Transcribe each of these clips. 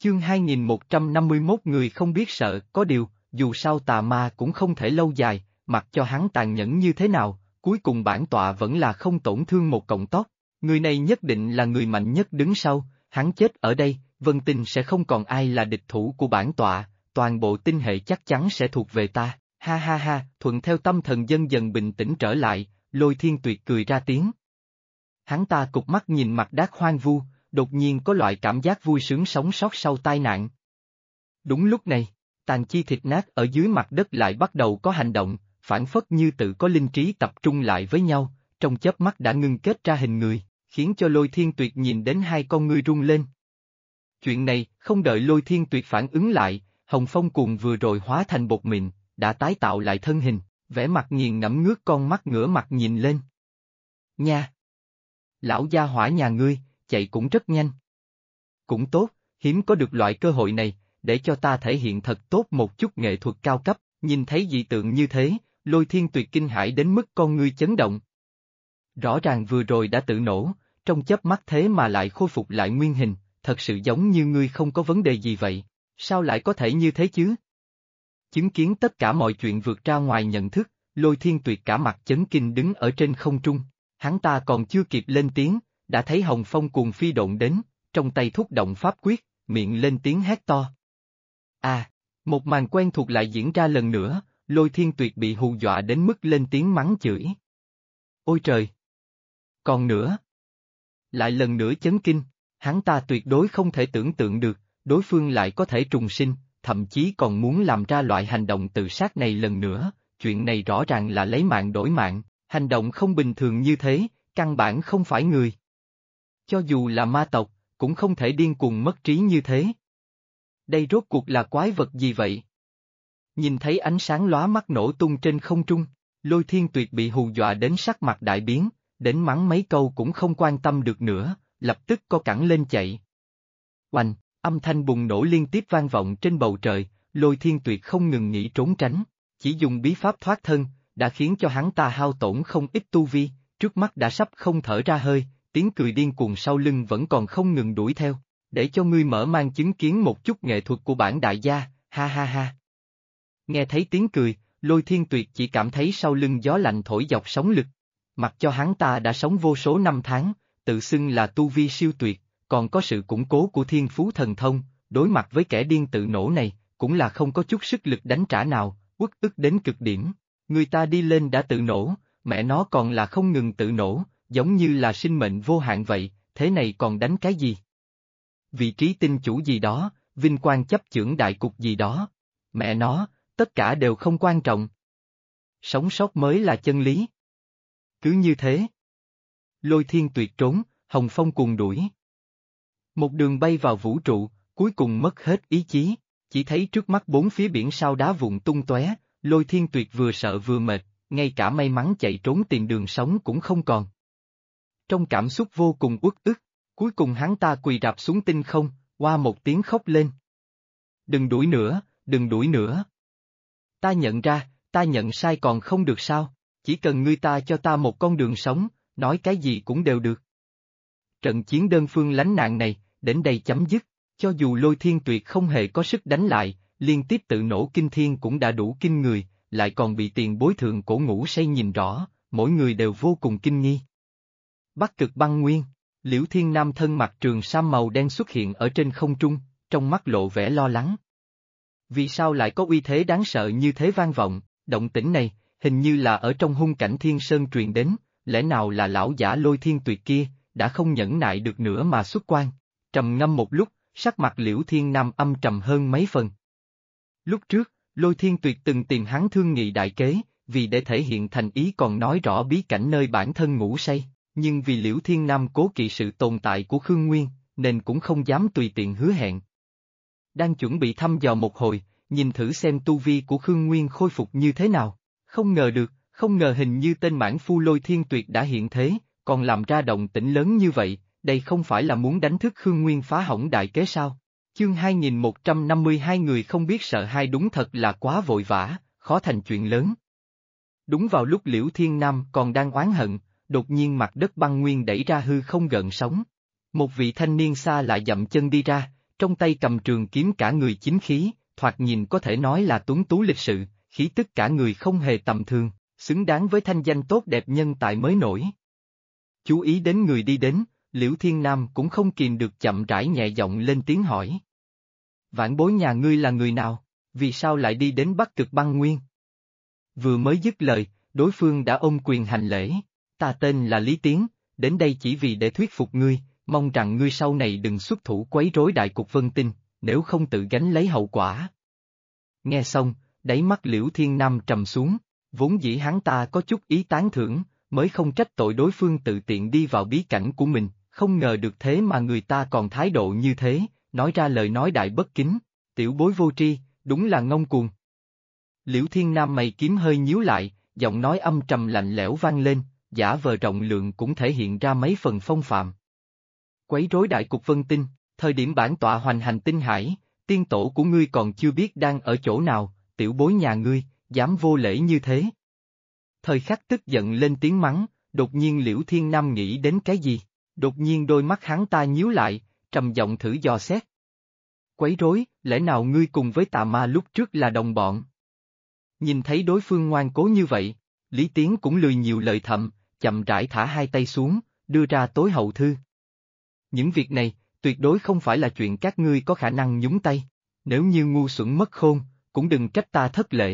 Chương 2151 người không biết sợ, có điều, dù sao tà ma cũng không thể lâu dài, mặc cho hắn tàn nhẫn như thế nào, cuối cùng bản tọa vẫn là không tổn thương một cọng tóc. Người này nhất định là người mạnh nhất đứng sau, hắn chết ở đây, Vân Tinh sẽ không còn ai là địch thủ của bản tọa, toàn bộ tinh hệ chắc chắn sẽ thuộc về ta. Ha ha ha, thuận theo tâm thần dân dần bình tĩnh trở lại, Lôi Thiên Tuyệt cười ra tiếng. Hắn ta cụp mắt nhìn mặt đát hoang vu, đột nhiên có loại cảm giác vui sướng sống sót sau tai nạn. Đúng lúc này, tàn chi thịt nát ở dưới mặt đất lại bắt đầu có hành động, phản phất như tự có linh trí tập trung lại với nhau, trong chớp mắt đã ngưng kết ra hình người, khiến cho Lôi Thiên Tuyệt nhìn đến hai con ngươi rung lên. Chuyện này, không đợi Lôi Thiên Tuyệt phản ứng lại, Hồng Phong Cuồng vừa rồi hóa thành bột mịn, đã tái tạo lại thân hình, vẻ mặt nghiền ngẫm ngước con mắt ngửa mặt nhìn lên. Nha! Lão gia hỏa nhà ngươi, chạy cũng rất nhanh. Cũng tốt, hiếm có được loại cơ hội này, để cho ta thể hiện thật tốt một chút nghệ thuật cao cấp, nhìn thấy dị tượng như thế, Lôi Thiên Tuyệt kinh hãi đến mức con ngươi chấn động. Rõ ràng vừa rồi đã tự nổ, trong chớp mắt thế mà lại khôi phục lại nguyên hình, thật sự giống như ngươi không có vấn đề gì vậy, sao lại có thể như thế chứ? Chứng kiến tất cả mọi chuyện vượt ra ngoài nhận thức, Lôi Thiên Tuyệt cả mặt chấn kinh đứng ở trên không trung, hắn ta còn chưa kịp lên tiếng, đã thấy Hồng Phong Cuồng phi độn đến, trong tay thúc động pháp quyết, miệng lên tiếng hét to. Một màn quen thuộc lại diễn ra lần nữa, Lôi Thiên Tuyệt bị hù dọa đến mức lên tiếng mắng chửi. Ôi trời! Còn nữa! Lại lần nữa chấn kinh, hắn ta tuyệt đối không thể tưởng tượng được, đối phương lại có thể trùng sinh, thậm chí còn muốn làm ra loại hành động tự sát này lần nữa, chuyện này rõ ràng là lấy mạng đổi mạng, hành động không bình thường như thế, căn bản không phải người. Cho dù là ma tộc, cũng không thể điên cuồng mất trí như thế. Đây rốt cuộc là quái vật gì vậy? Nhìn thấy ánh sáng lóa mắt nổ tung trên không trung, Lôi Thiên Tuyệt bị hù dọa đến sắc mặt đại biến, đến mắng mấy câu cũng không quan tâm được nữa, lập tức co cẳng lên chạy. Oanh, âm thanh bùng nổ liên tiếp vang vọng trên bầu trời, Lôi Thiên Tuyệt không ngừng nghĩ trốn tránh, chỉ dùng bí pháp thoát thân, đã khiến cho hắn ta hao tổn không ít tu vi, trước mắt đã sắp không thở ra hơi, tiếng cười điên cuồng sau lưng vẫn còn không ngừng đuổi theo, để cho ngươi mở mang chứng kiến một chút nghệ thuật của bản đại gia, ha ha ha. Nghe thấy tiếng cười, Lôi Thiên Tuyệt chỉ cảm thấy sau lưng gió lạnh thổi dọc sóng lực. Mặc cho hắn ta đã sống vô số năm tháng, tự xưng là tu vi siêu tuyệt, còn có sự củng cố của thiên phú thần thông, đối mặt với kẻ điên tự nổ này, cũng là không có chút sức lực đánh trả nào, uất ức đến cực điểm. Người ta đi lên đã tự nổ, mẹ nó còn là không ngừng tự nổ, giống như là sinh mệnh vô hạn vậy, thế này còn đánh cái gì? Vị trí tinh chủ gì đó, vinh quang chấp chưởng đại cục gì đó, mẹ nó, tất cả đều không quan trọng. Sống sót mới là chân lý. Cứ như thế. Lôi Thiên Tuyệt trốn, Hồng Phong Cuồng đuổi. Một đường bay vào vũ trụ, cuối cùng mất hết ý chí, chỉ thấy trước mắt bốn phía biển sao đá vụn tung tóe, Lôi Thiên Tuyệt vừa sợ vừa mệt, ngay cả may mắn chạy trốn tìm đường sống cũng không còn. Trong cảm xúc vô cùng uất ức, cuối cùng hắn ta quỳ rạp xuống tinh không, oa một tiếng khóc lên. Đừng đuổi nữa, đừng đuổi nữa. Ta nhận ra, ta nhận sai còn không được sao, chỉ cần ngươi ta cho ta một con đường sống, nói cái gì cũng đều được. Trận chiến đơn phương lánh nạn này, đến đây chấm dứt, cho dù Lôi Thiên Tuyệt không hề có sức đánh lại, liên tiếp tự nổ kinh thiên cũng đã đủ kinh người, lại còn bị tiền bối thượng cổ ngủ say nhìn rõ, mỗi người đều vô cùng kinh nghi. Bắc Cực Băng Nguyên, Liễu Thiên Nam thân mặc trường sam màu đen xuất hiện ở trên không trung, trong mắt lộ vẻ lo lắng. Vì sao lại có uy thế đáng sợ như thế vang vọng, động tĩnh này, hình như là ở trong hung cảnh Thiên Sơn truyền đến, lẽ nào là lão giả Lôi Thiên Tuyệt kia, đã không nhẫn nại được nữa mà xuất quan. Trầm ngâm một lúc, sắc mặt Liễu Thiên Nam âm trầm hơn mấy phần. Lúc trước, Lôi Thiên Tuyệt từng tìm hắn thương nghị đại kế, vì để thể hiện thành ý còn nói rõ bí cảnh nơi bản thân ngủ say, nhưng vì Liễu Thiên Nam cố kỵ sự tồn tại của Khương Nguyên, nên cũng không dám tùy tiện hứa hẹn. Đang chuẩn bị thăm dò một hồi, nhìn thử xem tu vi của Khương Nguyên khôi phục như thế nào, không ngờ được, không ngờ hình như tên mãn phu Lôi Thiên Tuyệt đã hiện thế, còn làm ra động tĩnh lớn như vậy, đây không phải là muốn đánh thức Khương Nguyên phá hỏng đại kế sao? Chương 2152 người không biết sợ hai đúng thật là quá vội vã, khó thành chuyện lớn. Đúng vào lúc Liễu Thiên Nam còn đang oán hận, đột nhiên mặt đất băng nguyên đẩy ra hư không gợn sóng. Một vị thanh niên xa lại dậm chân đi ra, trong tay cầm trường kiếm cả người chính khí, thoạt nhìn có thể nói là tuấn tú lịch sự, khí tức cả người không hề tầm thường, xứng đáng với thanh danh tốt đẹp nhân tài mới nổi. Chú ý đến người đi đến, Liễu Thiên Nam cũng không kìm được chậm rãi nhẹ giọng lên tiếng hỏi. Vãn bối nhà ngươi là người nào, vì sao lại đi đến Bắc Cực Băng Nguyên? Vừa mới dứt lời, đối phương đã ôm quyền hành lễ, ta tên là Lý Tiến, đến đây chỉ vì để thuyết phục ngươi, mong rằng ngươi sau này đừng xuất thủ quấy rối đại cục Vân Tinh, nếu không tự gánh lấy hậu quả. Nghe xong, đáy mắt Liễu Thiên Nam trầm xuống, vốn dĩ hắn ta có chút ý tán thưởng, mới không trách tội đối phương tự tiện đi vào bí cảnh của mình, không ngờ được thế mà người ta còn thái độ như thế, nói ra lời nói đại bất kính, tiểu bối vô tri, đúng là ngông cuồng. Liễu Thiên Nam mày kiếm hơi nhíu lại, giọng nói âm trầm lạnh lẽo vang lên, giả vờ rộng lượng cũng thể hiện ra mấy phần phong phạm. Quấy rối đại cục Vân Tinh, thời điểm bản tọa hoành hành tinh hải, tiên tổ của ngươi còn chưa biết đang ở chỗ nào, tiểu bối nhà ngươi, dám vô lễ như thế. Thời khắc tức giận lên tiếng mắng, đột nhiên Liễu Thiên Nam nghĩ đến cái gì, đột nhiên đôi mắt hắn ta nhíu lại, trầm giọng thử dò xét. Quấy rối, lẽ nào ngươi cùng với tà ma lúc trước là đồng bọn? Nhìn thấy đối phương ngoan cố như vậy, Lý Tiến cũng lười nhiều lời thầm, chậm rãi thả hai tay xuống, đưa ra tối hậu thư. Những việc này, tuyệt đối không phải là chuyện các ngươi có khả năng nhúng tay, nếu như ngu xuẩn mất khôn, cũng đừng trách ta thất lễ.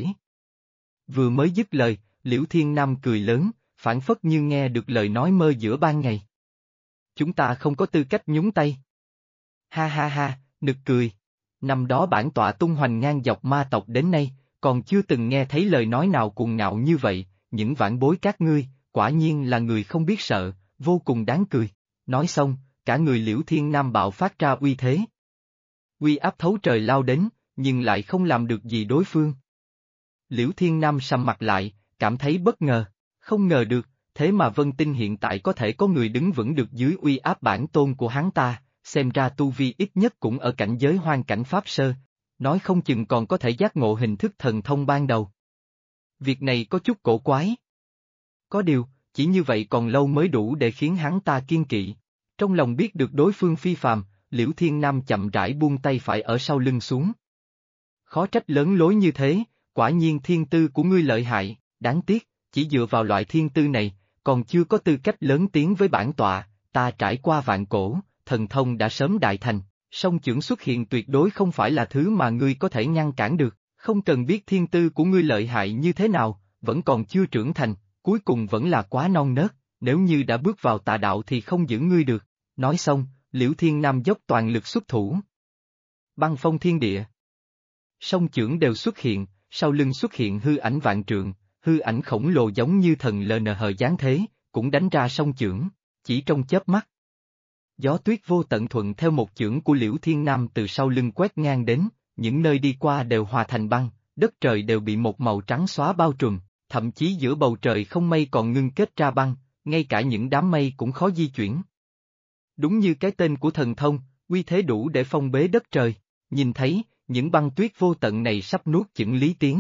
Vừa mới dứt lời, Liễu Thiên Nam cười lớn, phảng phất như nghe được lời nói mơ giữa ban ngày. Chúng ta không có tư cách nhúng tay. Ha ha ha, nực cười. Năm đó bản tọa tung hoành ngang dọc ma tộc đến nay, còn chưa từng nghe thấy lời nói nào cuồng ngạo như vậy, những vãn bối các ngươi, quả nhiên là người không biết sợ, vô cùng đáng cười. Nói xong, cả người Liễu Thiên Nam bạo phát ra uy thế. Uy áp thấu trời lao đến, nhưng lại không làm được gì đối phương. Liễu Thiên Nam sầm mặt lại, cảm thấy bất ngờ, không ngờ được, thế mà Vân Tinh hiện tại có thể có người đứng vững được dưới uy áp bản tôn của hắn ta, xem ra tu vi ít nhất cũng ở cảnh giới hoang cảnh Pháp Sơ, nói không chừng còn có thể giác ngộ hình thức thần thông ban đầu. Việc này có chút cổ quái. Có điều, chỉ như vậy còn lâu mới đủ để khiến hắn ta kiên kỵ. Trong lòng biết được đối phương phi phàm, Liễu Thiên Nam chậm rãi buông tay phải ở sau lưng xuống. Khó trách lớn lối như thế, quả nhiên thiên tư của ngươi lợi hại, đáng tiếc, chỉ dựa vào loại thiên tư này, còn chưa có tư cách lớn tiếng với bản tọa, ta trải qua vạn cổ, thần thông đã sớm đại thành, song chưởng xuất hiện tuyệt đối không phải là thứ mà ngươi có thể ngăn cản được, không cần biết thiên tư của ngươi lợi hại như thế nào, vẫn còn chưa trưởng thành, cuối cùng vẫn là quá non nớt, nếu như đã bước vào tà đạo thì không giữ ngươi được. Nói xong, Liễu Thiên Nam dốc toàn lực xuất thủ. Băng phong thiên địa. Song chưởng đều xuất hiện, sau lưng xuất hiện hư ảnh vạn trượng, hư ảnh khổng lồ giống như thần LNH giáng thế, cũng đánh ra song chưởng, chỉ trong chớp mắt. Gió tuyết vô tận thuận theo một chưởng của Liễu Thiên Nam từ sau lưng quét ngang đến, những nơi đi qua đều hòa thành băng, đất trời đều bị một màu trắng xóa bao trùm, thậm chí giữa bầu trời không mây còn ngưng kết ra băng, ngay cả những đám mây cũng khó di chuyển. Đúng như cái tên của thần thông, uy thế đủ để phong bế đất trời, nhìn thấy, những băng tuyết vô tận này sắp nuốt chửng Lý Tiến.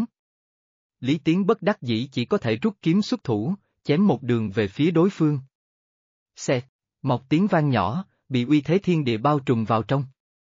Lý Tiến bất đắc dĩ chỉ có thể rút kiếm xuất thủ, chém một đường về phía đối phương. Xẹt, một tiếng vang nhỏ, bị uy thế thiên địa bao trùm vào trong.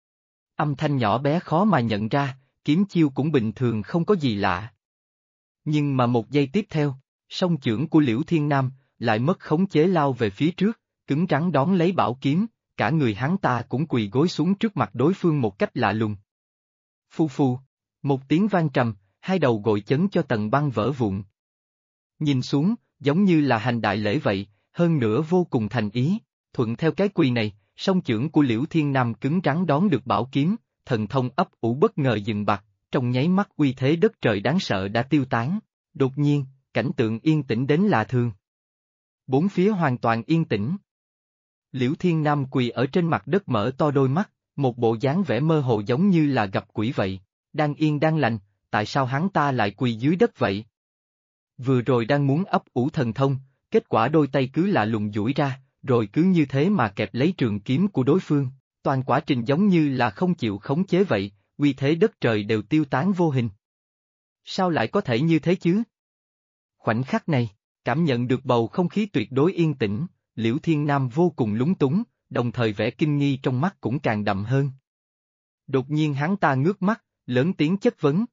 Âm thanh nhỏ bé khó mà nhận ra, kiếm chiêu cũng bình thường không có gì lạ. Nhưng mà một giây tiếp theo, song chưởng của Liễu Thiên Nam lại mất khống chế lao về phía trước, cứng rắn đón lấy bảo kiếm, cả người hắn ta cũng quỳ gối xuống trước mặt đối phương một cách lạ lùng. Phu phu, một tiếng vang trầm, hai đầu gội chấn cho tầng băng vỡ vụn. Nhìn xuống, giống như là hành đại lễ vậy, hơn nữa vô cùng thành ý, thuận theo cái quỳ này, song chưởng của Liễu Thiên Nam cứng rắn đón được bảo kiếm, thần thông ấp ủ bất ngờ dừng bặt, trong nháy mắt uy thế đất trời đáng sợ đã tiêu tán, đột nhiên, cảnh tượng yên tĩnh đến lạ thường. Bốn phía hoàn toàn yên tĩnh. Liễu Thiên Nam quỳ ở trên mặt đất mở to đôi mắt, một bộ dáng vẻ mơ hồ giống như là gặp quỷ vậy, đang yên đang lành, tại sao hắn ta lại quỳ dưới đất vậy? Vừa rồi đang muốn ấp ủ thần thông, kết quả đôi tay cứ lạ lùng duỗi ra, rồi cứ như thế mà kẹp lấy trường kiếm của đối phương, toàn quá trình giống như là không chịu khống chế vậy, uy thế đất trời đều tiêu tán vô hình. Sao lại có thể như thế chứ? Khoảnh khắc này, cảm nhận được bầu không khí tuyệt đối yên tĩnh, Liễu Thiên Nam vô cùng lúng túng, đồng thời vẻ kinh nghi trong mắt cũng càng đậm hơn. Đột nhiên hắn ta ngước mắt, lớn tiếng chất vấn.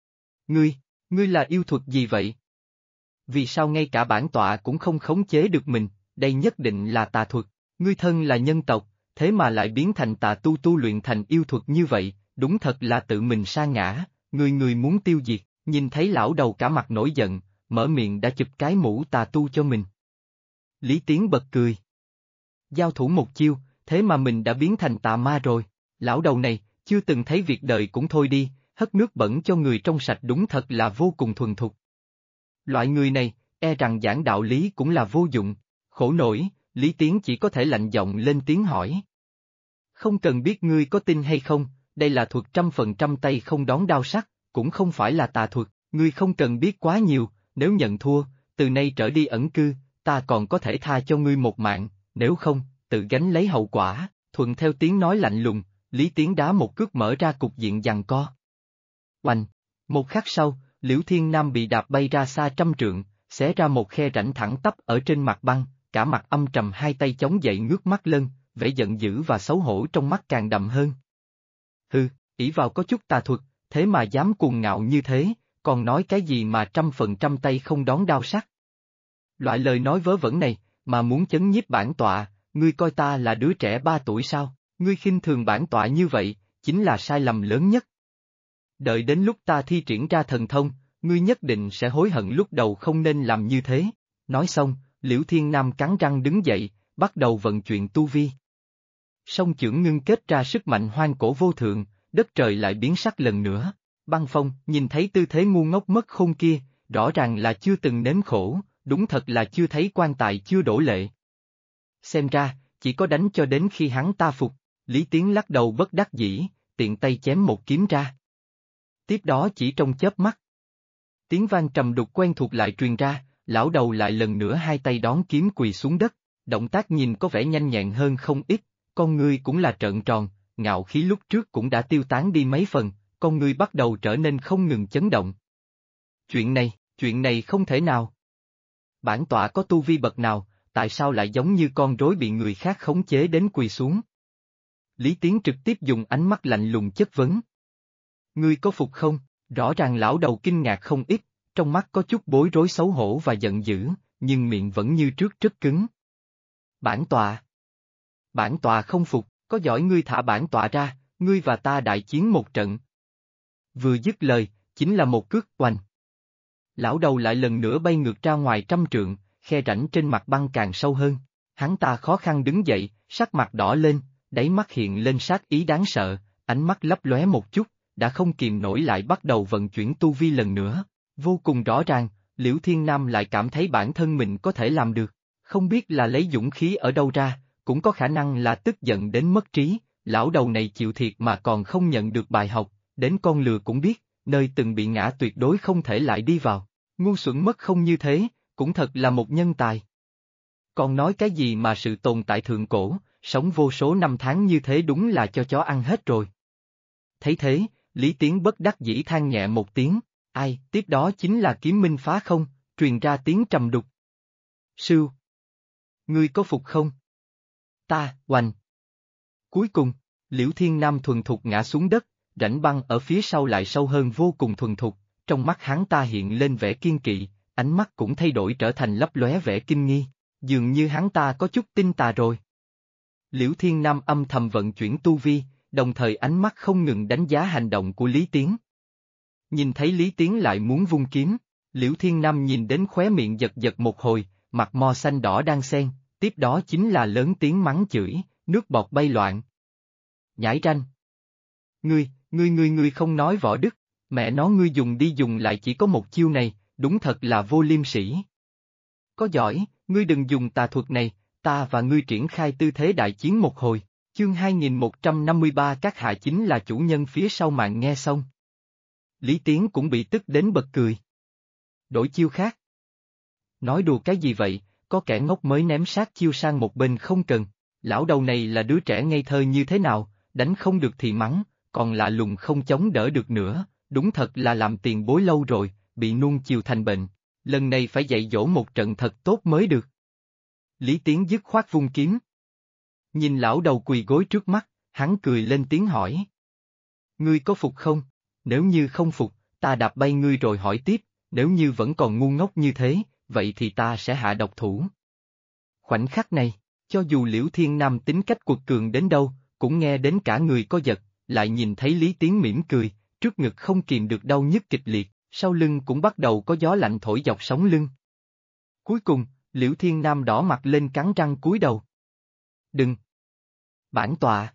Ngươi là yêu thuật gì vậy? Vì sao ngay cả bản tọa cũng không khống chế được mình, đây nhất định là tà thuật, ngươi thân là nhân tộc, thế mà lại biến thành tà tu luyện thành yêu thuật như vậy, đúng thật là tự mình sa ngã, người muốn tiêu diệt, nhìn thấy lão đầu cả mặt nổi giận, mở miệng đã chụp cái mũ tà tu cho mình. Lý Tiến bật cười. Giao thủ một chiêu, thế mà mình đã biến thành tà ma rồi, lão đầu này, chưa từng thấy việc đời cũng thôi đi, hất nước bẩn cho người trong sạch đúng thật là vô cùng thuần thục. Loại người này, e rằng giảng đạo lý cũng là vô dụng, khổ nổi, Lý Tiến chỉ có thể lạnh giọng lên tiếng hỏi. Không cần biết ngươi có tin hay không, đây là thuật 100% tay không đón đao sắc, cũng không phải là tà thuật, ngươi không cần biết quá nhiều, nếu nhận thua, từ nay trở đi ẩn cư, ta còn có thể tha cho ngươi một mạng, nếu không, tự gánh lấy hậu quả, thuận theo tiếng nói lạnh lùng, Lý Tiến đá một cước mở ra cục diện giằng co. Oanh! Một khắc sau, Liễu Thiên Nam bị đạp bay ra xa trăm trượng, xé ra một khe rãnh thẳng tắp ở trên mặt băng, cả mặt âm trầm hai tay chống dậy ngước mắt lên, vẻ giận dữ và xấu hổ trong mắt càng đậm hơn. Hừ, ỷ vào có chút tà thuật, thế mà dám cuồng ngạo như thế, còn nói cái gì mà 100% tay không đón đao sắc. Loại lời nói vớ vẩn này, mà muốn chấn nhiếp bản tọa, ngươi coi ta là đứa trẻ 3 tuổi sao, ngươi khinh thường bản tọa như vậy, chính là sai lầm lớn nhất. Đợi đến lúc ta thi triển ra thần thông, ngươi nhất định sẽ hối hận lúc đầu không nên làm như thế. Nói xong, Liễu Thiên Nam cắn răng đứng dậy, bắt đầu vận chuyển tu vi. Song chưởng ngưng kết ra sức mạnh hoang cổ vô thượng, đất trời lại biến sắc lần nữa. Băng Phong nhìn thấy tư thế ngu ngốc mất khôn kia, rõ ràng là chưa từng nếm khổ, đúng thật là chưa thấy quan tài chưa đổ lệ. Xem ra, chỉ có đánh cho đến khi hắn ta phục, Lý Tiến lắc đầu bất đắc dĩ, tiện tay chém một kiếm ra. Tiếp đó chỉ trong chớp mắt. Tiếng vang trầm đục quen thuộc lại truyền ra, lão đầu lại lần nữa hai tay đón kiếm quỳ xuống đất, động tác nhìn có vẻ nhanh nhẹn hơn không ít, con ngươi cũng là trợn tròn, ngạo khí lúc trước cũng đã tiêu tán đi mấy phần, con ngươi bắt đầu trở nên không ngừng chấn động. Chuyện này không thể nào. Bản tọa có tu vi bậc nào, tại sao lại giống như con rối bị người khác khống chế đến quỳ xuống? Lý Tiến trực tiếp dùng ánh mắt lạnh lùng chất vấn. Ngươi có phục không? Rõ ràng lão đầu kinh ngạc không ít, trong mắt có chút bối rối xấu hổ và giận dữ, nhưng miệng vẫn như trước rất cứng. Bản tọa không phục, có giỏi ngươi thả bản tọa ra, ngươi và ta đại chiến một trận. Vừa dứt lời, chính là một cước oanh. Lão đầu lại lần nữa bay ngược ra ngoài trăm trượng, khe rãnh trên mặt băng càng sâu hơn. Hắn ta khó khăn đứng dậy, sắc mặt đỏ lên, đáy mắt hiện lên sát ý đáng sợ, ánh mắt lấp lóe một chút, đã không kìm nổi lại bắt đầu vận chuyển tu vi lần nữa. Vô cùng rõ ràng, Liễu Thiên Nam lại cảm thấy bản thân mình có thể làm được, không biết là lấy dũng khí ở đâu ra, cũng có khả năng là tức giận đến mất trí, lão đầu này chịu thiệt mà còn không nhận được bài học, đến con lừa cũng biết, nơi từng bị ngã tuyệt đối không thể lại đi vào, ngu xuẩn mất không như thế, cũng thật là một nhân tài. Còn nói cái gì mà sự tồn tại thượng cổ, sống vô số năm tháng như thế đúng là cho chó ăn hết rồi. Thấy thế, Lý Tiến bất đắc dĩ than nhẹ một tiếng, tiếp đó chính là kiếm minh phá không, truyền ra tiếng trầm đục. Sưu! Ngươi có phục không? Ta, oanh! Cuối cùng, Liễu Thiên Nam thuần thục ngã xuống đất, rãnh băng ở phía sau lại sâu hơn vô cùng thuần thục, trong mắt hắn ta hiện lên vẻ kiên kỵ, ánh mắt cũng thay đổi trở thành lấp lóe vẻ kinh nghi, dường như hắn ta có chút tin tà rồi. Liễu Thiên Nam âm thầm vận chuyển tu vi, đồng thời ánh mắt không ngừng đánh giá hành động của Lý Tiến. Nhìn thấy Lý Tiến lại muốn vung kiếm, Liễu Thiên Nam nhìn đến khóe miệng giật giật một hồi, mặt mo xanh đỏ đang xen, tiếp đó chính là lớn tiếng mắng chửi, nước bọt bay loạn. Nhãi ranh! Ngươi không nói võ đức, mẹ nó ngươi dùng đi dùng lại chỉ có một chiêu này, đúng thật là vô liêm sỉ. Có giỏi, ngươi đừng dùng tà thuật này, ta và ngươi triển khai tư thế đại chiến một hồi. Chương 2153 các hạ chính là chủ nhân phía sau màn nghe xong. Lý Tiến cũng bị tức đến bật cười. Đổi chiêu khác. Nói đùa cái gì vậy, có kẻ ngốc mới ném sát chiêu sang một bên không cần, lão đầu này là đứa trẻ ngây thơ như thế nào, đánh không được thì mắng, còn lạ lùng không chống đỡ được nữa, đúng thật là làm tiền bối lâu rồi, bị nuông chiều thành bệnh, lần này phải dạy dỗ một trận thật tốt mới được. Lý Tiến dứt khoát vung kiếm. Nhìn lão đầu quỳ gối trước mắt, hắn cười lên tiếng hỏi. ngươi có phục không? Nếu như không phục, ta đạp bay ngươi rồi hỏi tiếp, nếu như vẫn còn ngu ngốc như thế, vậy thì ta sẽ hạ độc thủ. Khoảnh khắc này, cho dù Liễu Thiên Nam tính cách quật cường đến đâu, cũng nghe đến cả người co giật, lại nhìn thấy Lý Tiến mỉm cười, trước ngực không kìm được đau nhức kịch liệt, sau lưng cũng bắt đầu có gió lạnh thổi dọc sống lưng. Cuối cùng, Liễu Thiên Nam đỏ mặt lên cắn răng cúi đầu. Đừng! Bản tọa!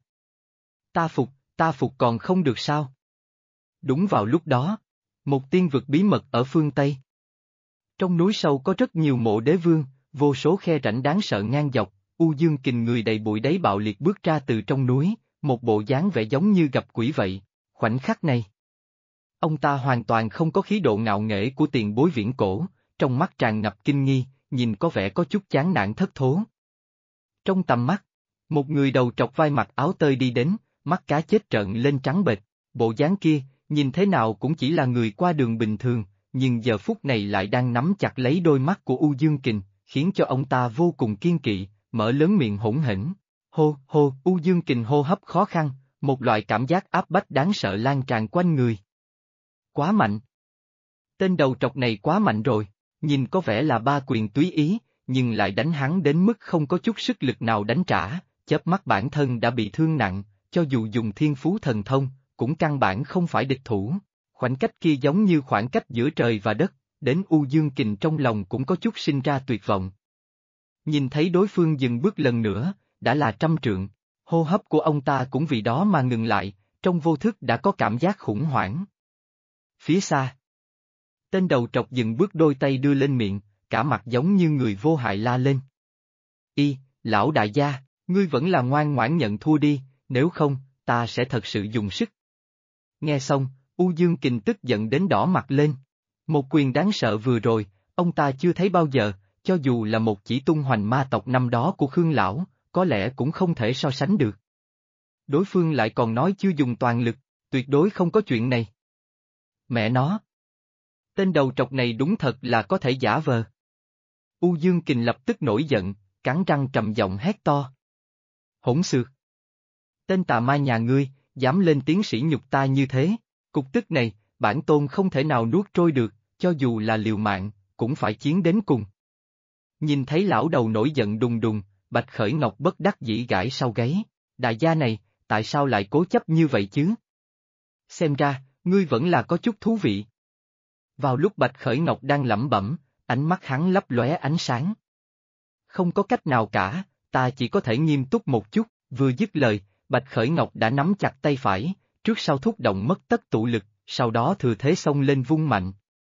Ta phục còn không được sao? Đúng vào lúc đó, một tiên vực bí mật ở phương Tây. Trong núi sâu có rất nhiều mộ đế vương, vô số khe rãnh đáng sợ ngang dọc, U Dương Kình người đầy bụi đáy bạo liệt bước ra từ trong núi, một bộ dáng vẻ giống như gặp quỷ vậy. Khoảnh khắc này, ông ta hoàn toàn không có khí độ ngạo nghễ của tiền bối viễn cổ, trong mắt tràn ngập kinh nghi, nhìn có vẻ có chút chán nản thất thố. Trong tầm mắt, một người đầu trọc vai mặc áo tơi đi đến, mắt cá chết trợn lên trắng bệch, bộ dáng kia, nhìn thế nào cũng chỉ là người qua đường bình thường, nhưng giờ phút này lại đang nắm chặt lấy đôi mắt của U Dương Kình, khiến cho ông ta vô cùng kiên kỵ, mở lớn miệng hỗn hển. Hô, hô, U Dương Kình hô hấp khó khăn, một loại cảm giác áp bách đáng sợ lan tràn quanh người. Quá mạnh. Tên đầu trọc này quá mạnh rồi, nhìn có vẻ là ba quyền túy ý, nhưng lại đánh hắn đến mức không có chút sức lực nào đánh trả, chớp mắt bản thân đã bị thương nặng, cho dù dùng thiên phú thần thông, cũng căn bản không phải địch thủ. Khoảnh cách kia giống như khoảng cách giữa trời và đất, đến U Dương Kình trong lòng cũng có chút sinh ra tuyệt vọng. Nhìn thấy đối phương dừng bước lần nữa, đã là 100 trượng, hô hấp của ông ta cũng vì đó mà ngừng lại, trong vô thức đã có cảm giác khủng hoảng. Phía xa, tên đầu trọc dừng bước đôi tay đưa lên miệng, cả mặt giống như người vô hại la lên. Lão đại gia, ngươi vẫn là ngoan ngoãn nhận thua đi, nếu không, ta sẽ thật sự dùng sức. Nghe xong, U Dương Kình tức giận đến đỏ mặt lên. Một quyền đáng sợ vừa rồi, ông ta chưa thấy bao giờ, cho dù là một chỉ tung hoành ma tộc năm đó của Khương Lão, có lẽ cũng không thể so sánh được. Đối phương lại còn nói chưa dùng toàn lực, tuyệt đối không có chuyện này. Mẹ nó! Tên đầu trọc này đúng thật là có thể giả vờ. U Dương Kình lập tức nổi giận, cắn răng trầm giọng hét to. Hỗn xược! Tên tà ma nhà ngươi, dám lên tiếng sỉ nhục ta như thế, cục tức này, bản tôn không thể nào nuốt trôi được, cho dù là liều mạng, cũng phải chiến đến cùng. Nhìn thấy lão đầu nổi giận đùng đùng, Bạch Khởi Ngọc bất đắc dĩ gãi sau gáy, đại gia này, tại sao lại cố chấp như vậy chứ? Xem ra, ngươi vẫn là có chút thú vị. Vào lúc Bạch Khởi Ngọc đang lẩm bẩm, ánh mắt hắn lấp lóe ánh sáng. Không có cách nào cả, ta chỉ có thể nghiêm túc một chút, vừa dứt lời, Bạch Khởi Ngọc đã nắm chặt tay phải, trước sau thúc động mất tất tụ lực, sau đó thừa thế xông lên vung mạnh.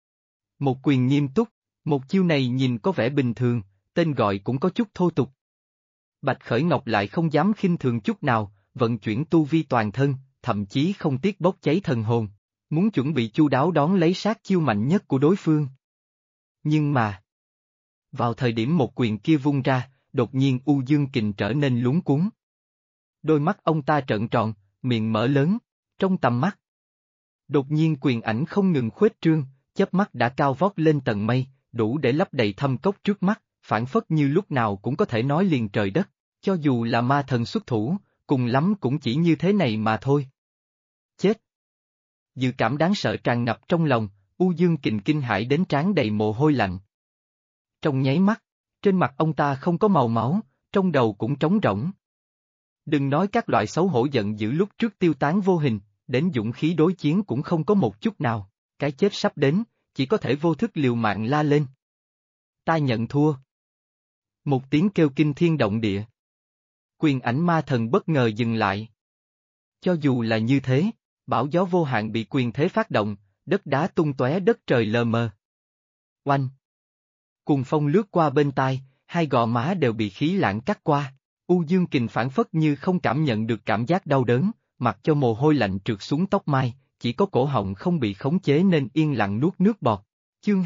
Một quyền nghiêm túc, một chiêu này nhìn có vẻ bình thường, tên gọi cũng có chút thô tục. Bạch Khởi Ngọc lại không dám khinh thường chút nào, vận chuyển tu vi toàn thân, thậm chí không tiếc bốc cháy thần hồn, muốn chuẩn bị chu đáo đón lấy sát chiêu mạnh nhất của đối phương. Nhưng mà, vào thời điểm một quyền kia vung ra, đột nhiên U Dương Kình trở nên luống cuống. Đôi mắt ông ta trợn tròn, miệng mở lớn, trong tầm mắt. Đột nhiên quyền ảnh không ngừng khuếch trương, chớp mắt đã cao vót lên tầng mây, đủ để lấp đầy thâm cốc trước mắt, phảng phất như lúc nào cũng có thể nói liền trời đất, cho dù là ma thần xuất thủ, cùng lắm cũng chỉ như thế này mà thôi. Chết! Dự cảm đáng sợ tràn ngập trong lòng, U Dương Kình kinh hãi đến trán đầy mồ hôi lạnh. Trong nháy mắt, trên mặt ông ta không có màu máu, trong đầu cũng trống rỗng. Đừng nói các loại xấu hổ giận dữ lúc trước tiêu tán vô hình, đến dũng khí đối chiến cũng không có một chút nào, cái chết sắp đến, chỉ có thể vô thức liều mạng la lên. Ta nhận thua. Một tiếng kêu kinh thiên động địa. Quyền ảnh ma thần bất ngờ dừng lại. Cho dù là như thế, bão gió vô hạn bị quyền thế phát động, đất đá tung tóe đất trời lờ mờ. Oanh! Cuồng phong lướt qua bên tai, hai gò má đều bị khí lãng cắt qua. U Dương Kình phản phất như không cảm nhận được cảm giác đau đớn, mặc cho mồ hôi lạnh trượt xuống tóc mai, chỉ có cổ họng không bị khống chế nên yên lặng nuốt nước bọt. Chương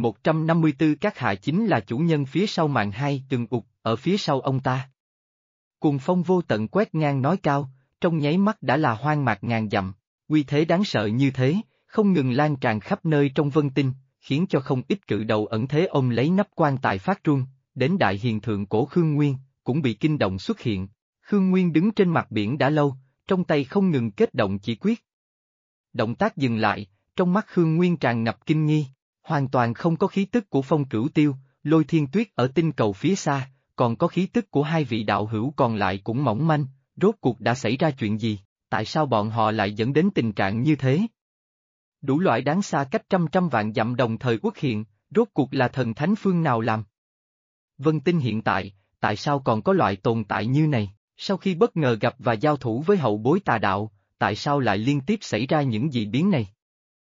2154 các hạ chính là chủ nhân phía sau màn hai từng ụt, ở phía sau ông ta. Cuồng phong vô tận quét ngang nói cao, trong nháy mắt đã là hoang mạc ngàn dặm, uy thế đáng sợ như thế, không ngừng lan tràn khắp nơi trong vân tinh, khiến cho không ít cự đầu ẩn thế ôm lấy nắp quan tài phát run, đến đại hiền thượng cổ Khương Nguyên, cũng bị kinh động xuất hiện. Khương Nguyên đứng trên mặt biển đã lâu, trong tay không ngừng kết động chỉ quyết. Động tác dừng lại, trong mắt Khương Nguyên tràn ngập kinh nghi, hoàn toàn không có khí tức của Phong Cửu Tiêu, Lôi Thiên Tuyết ở tinh cầu phía xa, còn có khí tức của hai vị đạo hữu còn lại cũng mỏng manh, rốt cuộc đã xảy ra chuyện gì, tại sao bọn họ lại dẫn đến tình trạng như thế? Đủ loại đáng xa cách trăm trăm vạn dặm đồng thời uất hiện, rốt cuộc là thần thánh phương nào làm? Vân Tinh hiện tại sao còn có loại tồn tại như này? Sau khi bất ngờ gặp và giao thủ với hậu bối tà đạo, tại sao lại liên tiếp xảy ra những dị biến này?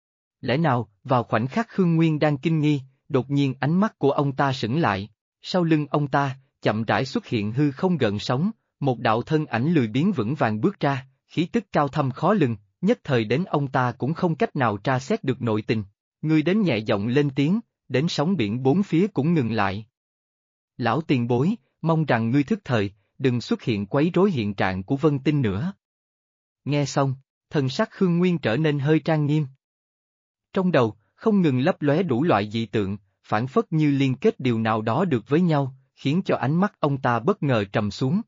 Lẽ nào, vào khoảnh khắc Khương Nguyên đang kinh nghi, đột nhiên ánh mắt của ông ta sững lại, sau lưng ông ta, chậm rãi xuất hiện hư không gợn sóng, một đạo thân ảnh lười biếng vững vàng bước ra, khí tức cao thâm khó lường, nhất thời đến ông ta cũng không cách nào tra xét được nội tình. Người đến nhẹ giọng lên tiếng, đến sóng biển bốn phía cũng ngừng lại. Lão tiền bối, mong rằng ngươi thức thời, đừng xuất hiện quấy rối hiện trạng của Vân Tinh nữa. Nghe xong, thần sắc Khương Nguyên trở nên hơi trang nghiêm. Trong đầu, không ngừng lấp lóe đủ loại dị tượng, phản phất như liên kết điều nào đó được với nhau, khiến cho ánh mắt ông ta bất ngờ trầm xuống.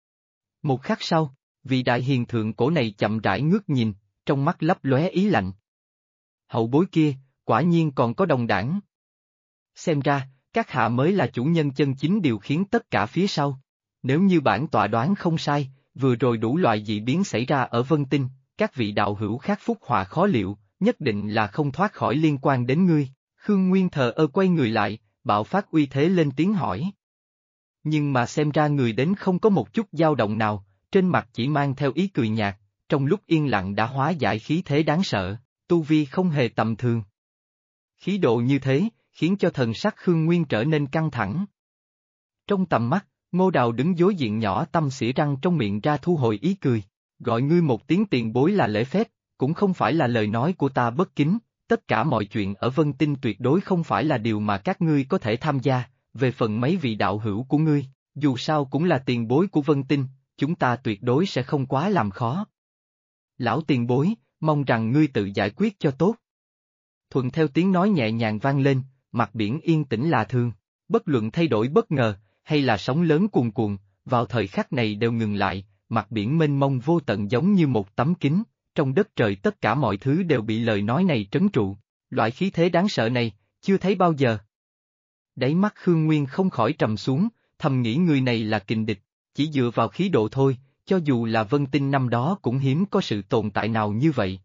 Một khắc sau, vị đại hiền thượng cổ này chậm rãi ngước nhìn, trong mắt lấp lóe ý lạnh. Hậu bối kia, quả nhiên còn có đồng đảng. Xem ra, các hạ mới là chủ nhân chân chính điều khiến tất cả phía sau. Nếu như bản tọa đoán không sai, vừa rồi đủ loại dị biến xảy ra ở Vân Tinh, các vị đạo hữu khác phúc họa khó liệu, nhất định là không thoát khỏi liên quan đến ngươi. Khương Nguyên thờ ơ quay người lại, bạo phát uy thế lên tiếng hỏi. Nhưng mà xem ra người đến không có một chút dao động nào, trên mặt chỉ mang theo ý cười nhạt, trong lúc yên lặng đã hóa giải khí thế đáng sợ, tu vi không hề tầm thường. Khí độ như thế, khiến cho thần sắc Khương Nguyên trở nên căng thẳng. Trong tầm mắt, Ngô Đào đứng đối diện nhỏ tâm xỉa răng trong miệng ra thu hồi ý cười, gọi ngươi một tiếng tiền bối là lễ phép, cũng không phải là lời nói của ta bất kính, tất cả mọi chuyện ở Vân Tinh tuyệt đối không phải là điều mà các ngươi có thể tham gia, về phần mấy vị đạo hữu của ngươi, dù sao cũng là tiền bối của Vân Tinh, chúng ta tuyệt đối sẽ không quá làm khó. Lão tiền bối, mong rằng ngươi tự giải quyết cho tốt. Thuận theo tiếng nói nhẹ nhàng vang lên, mặt biển yên tĩnh lạ thường, bất luận thay đổi bất ngờ, hay là sóng lớn cuồn cuộn, vào thời khắc này đều ngừng lại, mặt biển mênh mông vô tận giống như một tấm kính, trong đất trời tất cả mọi thứ đều bị lời nói này trấn trụ, loại khí thế đáng sợ này, chưa thấy bao giờ. Đáy mắt Khương Nguyên không khỏi trầm xuống, thầm nghĩ người này là kình địch, chỉ dựa vào khí độ thôi, cho dù là Vân Tinh năm đó cũng hiếm có sự tồn tại nào như vậy.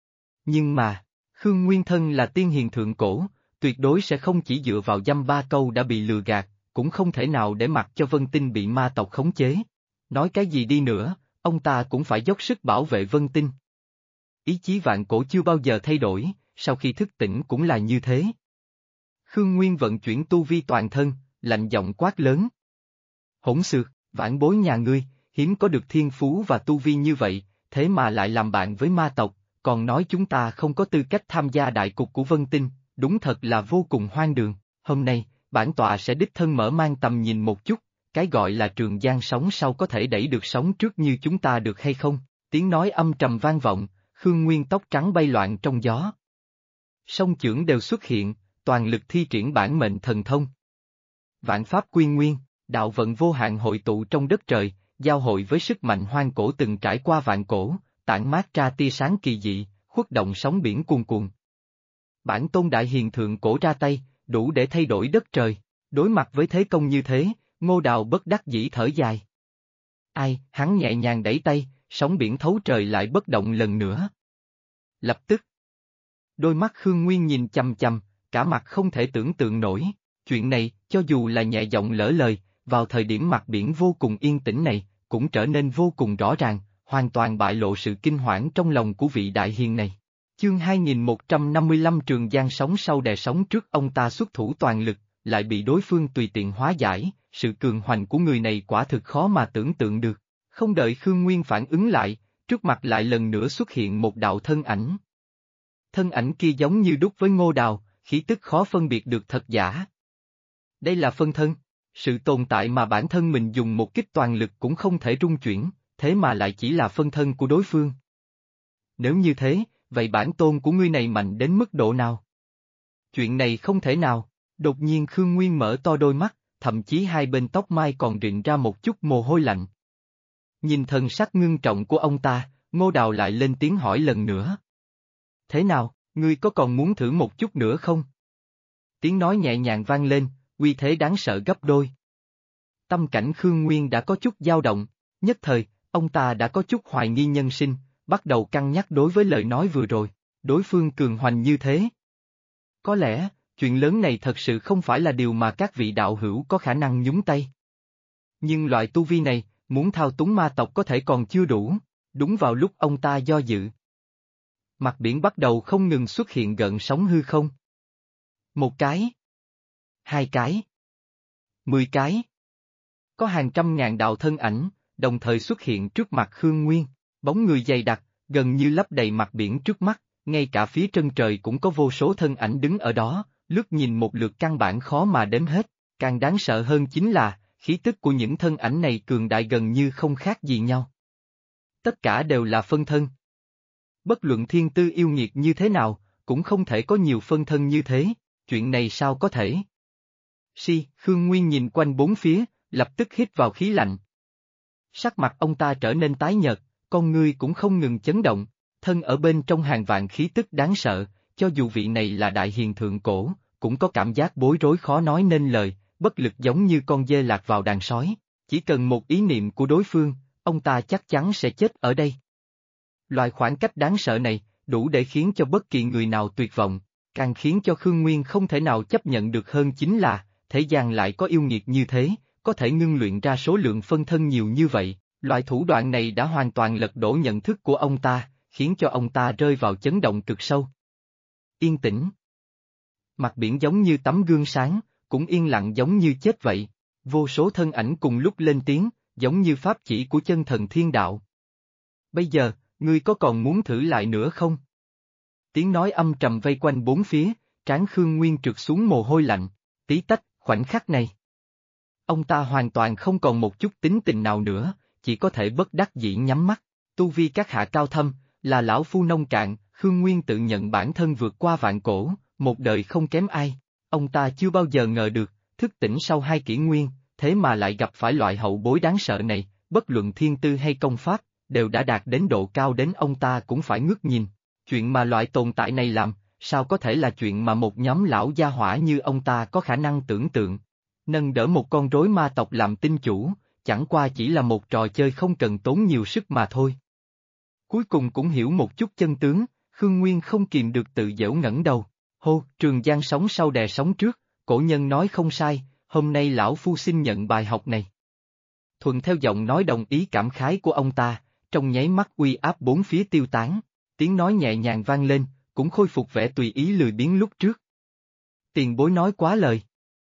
Nhưng mà, Khương Nguyên thân là tiên hiền thượng cổ, tuyệt đối sẽ không chỉ dựa vào dăm ba câu đã bị lừa gạt, cũng không thể nào để mặc cho Vân Tinh bị ma tộc khống chế. Nói cái gì đi nữa, ông ta cũng phải dốc sức bảo vệ Vân Tinh. Ý chí vạn cổ chưa bao giờ thay đổi, sau khi thức tỉnh cũng là như thế. Khương Nguyên vận chuyển tu vi toàn thân, lạnh giọng quát lớn. Hỗn xược, vãn bối nhà ngươi, hiếm có được thiên phú và tu vi như vậy, thế mà lại làm bạn với ma tộc, còn nói chúng ta không có tư cách tham gia đại cục của Vân Tinh, đúng thật là vô cùng hoang đường. Hôm nay, bản tọa sẽ đích thân mở mang tầm nhìn một chút, cái gọi là Trường Giang sóng sau có thể đẩy được sóng trước như chúng ta được hay không? Tiếng nói âm trầm vang vọng, Khương Nguyên tóc trắng bay loạn trong gió. Song chưởng đều xuất hiện, toàn lực thi triển bản mệnh thần thông. Vạn pháp quy nguyên, đạo vận vô hạn hội tụ trong đất trời, giao hội với sức mạnh hoang cổ từng trải qua vạn cổ, tản mát ra tia sáng kỳ dị, khuất động sóng biển cuồn cuộn. Bản tôn đại hiền thượng cổ ra tay, đủ để thay đổi đất trời. Đối mặt với thế công như thế, Ngô Đào bất đắc dĩ thở dài. Ai, hắn nhẹ nhàng đẩy tay, sóng biển thấu trời lại bất động lần nữa. Lập tức, đôi mắt Khương Nguyên nhìn chằm chằm, cả mặt không thể tưởng tượng nổi. Chuyện này, cho dù là nhẹ giọng lỡ lời, vào thời điểm mặt biển vô cùng yên tĩnh này, cũng trở nên vô cùng rõ ràng, hoàn toàn bại lộ sự kinh hoảng trong lòng của vị đại hiền này. Chương 2155 Trường Giang sóng sau đè sóng trước ông ta xuất thủ toàn lực, lại bị đối phương tùy tiện hóa giải, sự cường hoành của người này quả thực khó mà tưởng tượng được. Không đợi Khương Nguyên phản ứng lại, trước mặt lại lần nữa xuất hiện một đạo thân ảnh. Thân ảnh kia giống như đúc với Ngô Đào, khí tức khó phân biệt được thật giả. Đây là phân thân, sự tồn tại mà bản thân mình dùng một kích toàn lực cũng không thể rung chuyển, thế mà lại chỉ là phân thân của đối phương. Nếu như thế, vậy bản tôn của ngươi này mạnh đến mức độ nào? Chuyện này không thể nào, đột nhiên Khương Nguyên mở to đôi mắt, thậm chí hai bên tóc mai còn rịn ra một chút mồ hôi lạnh. Nhìn thần sắc ngưng trọng của ông ta, Ngô Đào lại lên tiếng hỏi lần nữa. Thế nào, ngươi có còn muốn thử một chút nữa không? Tiếng nói nhẹ nhàng vang lên, uy thế đáng sợ gấp đôi. Tâm cảnh Khương Nguyên đã có chút dao động, nhất thời, ông ta đã có chút hoài nghi nhân sinh, bắt đầu cân nhắc đối với lời nói vừa rồi, đối phương cường hoành như thế. Có lẽ, chuyện lớn này thật sự không phải là điều mà các vị đạo hữu có khả năng nhúng tay. Nhưng loại tu vi này, muốn thao túng ma tộc có thể còn chưa đủ, đúng vào lúc ông ta do dự. Mặt biển bắt đầu không ngừng xuất hiện gợn sóng hư không. Một cái. Hai cái. 10 cái. Có hàng trăm ngàn đạo thân ảnh, đồng thời xuất hiện trước mặt Khương Nguyên, bóng người dày đặc, gần như lấp đầy mặt biển trước mắt, ngay cả phía chân trời cũng có vô số thân ảnh đứng ở đó, lướt nhìn một lượt căn bản khó mà đếm hết, càng đáng sợ hơn chính là, khí tức của những thân ảnh này cường đại gần như không khác gì nhau. Tất cả đều là phân thân. Bất luận thiên tư yêu nghiệt như thế nào, cũng không thể có nhiều phân thân như thế, chuyện này sao có thể? Khương Nguyên nhìn quanh bốn phía, lập tức hít vào khí lạnh. Sắc mặt ông ta trở nên tái nhợt, con ngươi cũng không ngừng chấn động, thân ở bên trong hàng vạn khí tức đáng sợ, cho dù vị này là đại hiền thượng cổ, cũng có cảm giác bối rối khó nói nên lời, bất lực giống như con dê lạc vào đàn sói, chỉ cần một ý niệm của đối phương, ông ta chắc chắn sẽ chết ở đây. Loại khoảng cách đáng sợ này, đủ để khiến cho bất kỳ người nào tuyệt vọng, càng khiến cho Khương Nguyên không thể nào chấp nhận được hơn chính là, thế gian lại có yêu nghiệt như thế, có thể ngưng luyện ra số lượng phân thân nhiều như vậy, loại thủ đoạn này đã hoàn toàn lật đổ nhận thức của ông ta, khiến cho ông ta rơi vào chấn động cực sâu. Yên tĩnh. Mặt biển giống như tấm gương sáng, cũng yên lặng giống như chết vậy, vô số thân ảnh cùng lúc lên tiếng, giống như pháp chỉ của chân thần thiên đạo. Bây giờ, ngươi có còn muốn thử lại nữa không? Tiếng nói âm trầm vây quanh bốn phía, trán Khương Nguyên trượt xuống mồ hôi lạnh, tí tách, khoảnh khắc này. Ông ta hoàn toàn không còn một chút tính tình nào nữa, chỉ có thể bất đắc dĩ nhắm mắt, tu vi các hạ cao thâm, là lão phu nông cạn, Khương Nguyên tự nhận bản thân vượt qua vạn cổ, một đời không kém ai, ông ta chưa bao giờ ngờ được, thức tỉnh sau 2 kỷ nguyên, thế mà lại gặp phải loại hậu bối đáng sợ này, bất luận thiên tư hay công pháp, đều đã đạt đến độ cao đến ông ta cũng phải ngước nhìn, chuyện mà loại tồn tại này làm, sao có thể là chuyện mà một nhóm lão gia hỏa như ông ta có khả năng tưởng tượng. Nâng đỡ một con rối ma tộc làm tinh chủ, chẳng qua chỉ là một trò chơi không cần tốn nhiều sức mà thôi. Cuối cùng cũng hiểu một chút chân tướng, Khương Nguyên không kìm được tự giễu ngẩng đầu. Hô, Trường Giang sóng sau đè sóng trước, cổ nhân nói không sai, hôm nay lão phu xin nhận bài học này. Thuận theo giọng nói đồng ý cảm khái của ông ta, trong nháy mắt uy áp bốn phía tiêu tán, tiếng nói nhẹ nhàng vang lên, cũng khôi phục vẻ tùy ý lười biếng lúc trước. Tiền bối nói quá lời.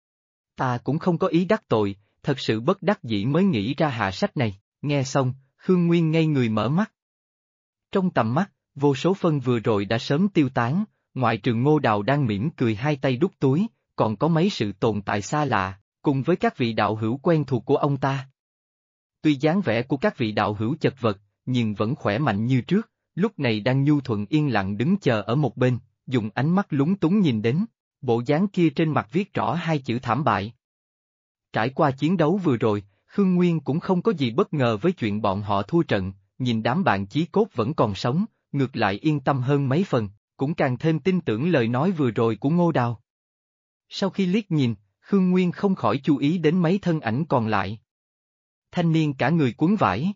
Ta cũng không có ý đắc tội, thật sự bất đắc dĩ mới nghĩ ra hạ sách này, nghe xong, Khương Nguyên ngây người mở mắt. Trong tầm mắt, vô số phân vừa rồi đã sớm tiêu tán, ngoại trừ Ngô Đào đang mỉm cười hai tay đút túi, còn có mấy sự tồn tại xa lạ, cùng với các vị đạo hữu quen thuộc của ông ta. Tuy dáng vẻ của các vị đạo hữu chật vật, nhưng vẫn khỏe mạnh như trước, lúc này đang nhu thuận yên lặng đứng chờ ở một bên, dùng ánh mắt lúng túng nhìn đến, bộ dáng kia trên mặt viết rõ 2 chữ thảm bại. Trải qua chiến đấu vừa rồi, Khương Nguyên cũng không có gì bất ngờ với chuyện bọn họ thua trận, nhìn đám bạn chí cốt vẫn còn sống, ngược lại yên tâm hơn mấy phần, cũng càng thêm tin tưởng lời nói vừa rồi của Ngô Đào. Sau khi liếc nhìn, Khương Nguyên không khỏi chú ý đến mấy thân ảnh còn lại. Thanh niên cả người quấn vải.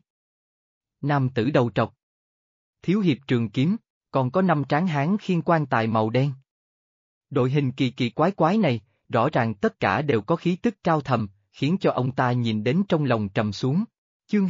Nam tử đầu trọc. Thiếu hiệp trường kiếm, còn có 5 tráng hán khiêng quan tài màu đen. Đội hình kỳ kỳ quái quái này, rõ ràng tất cả đều có khí tức cao thầm, khiến cho ông ta nhìn đến trong lòng trầm xuống. Chương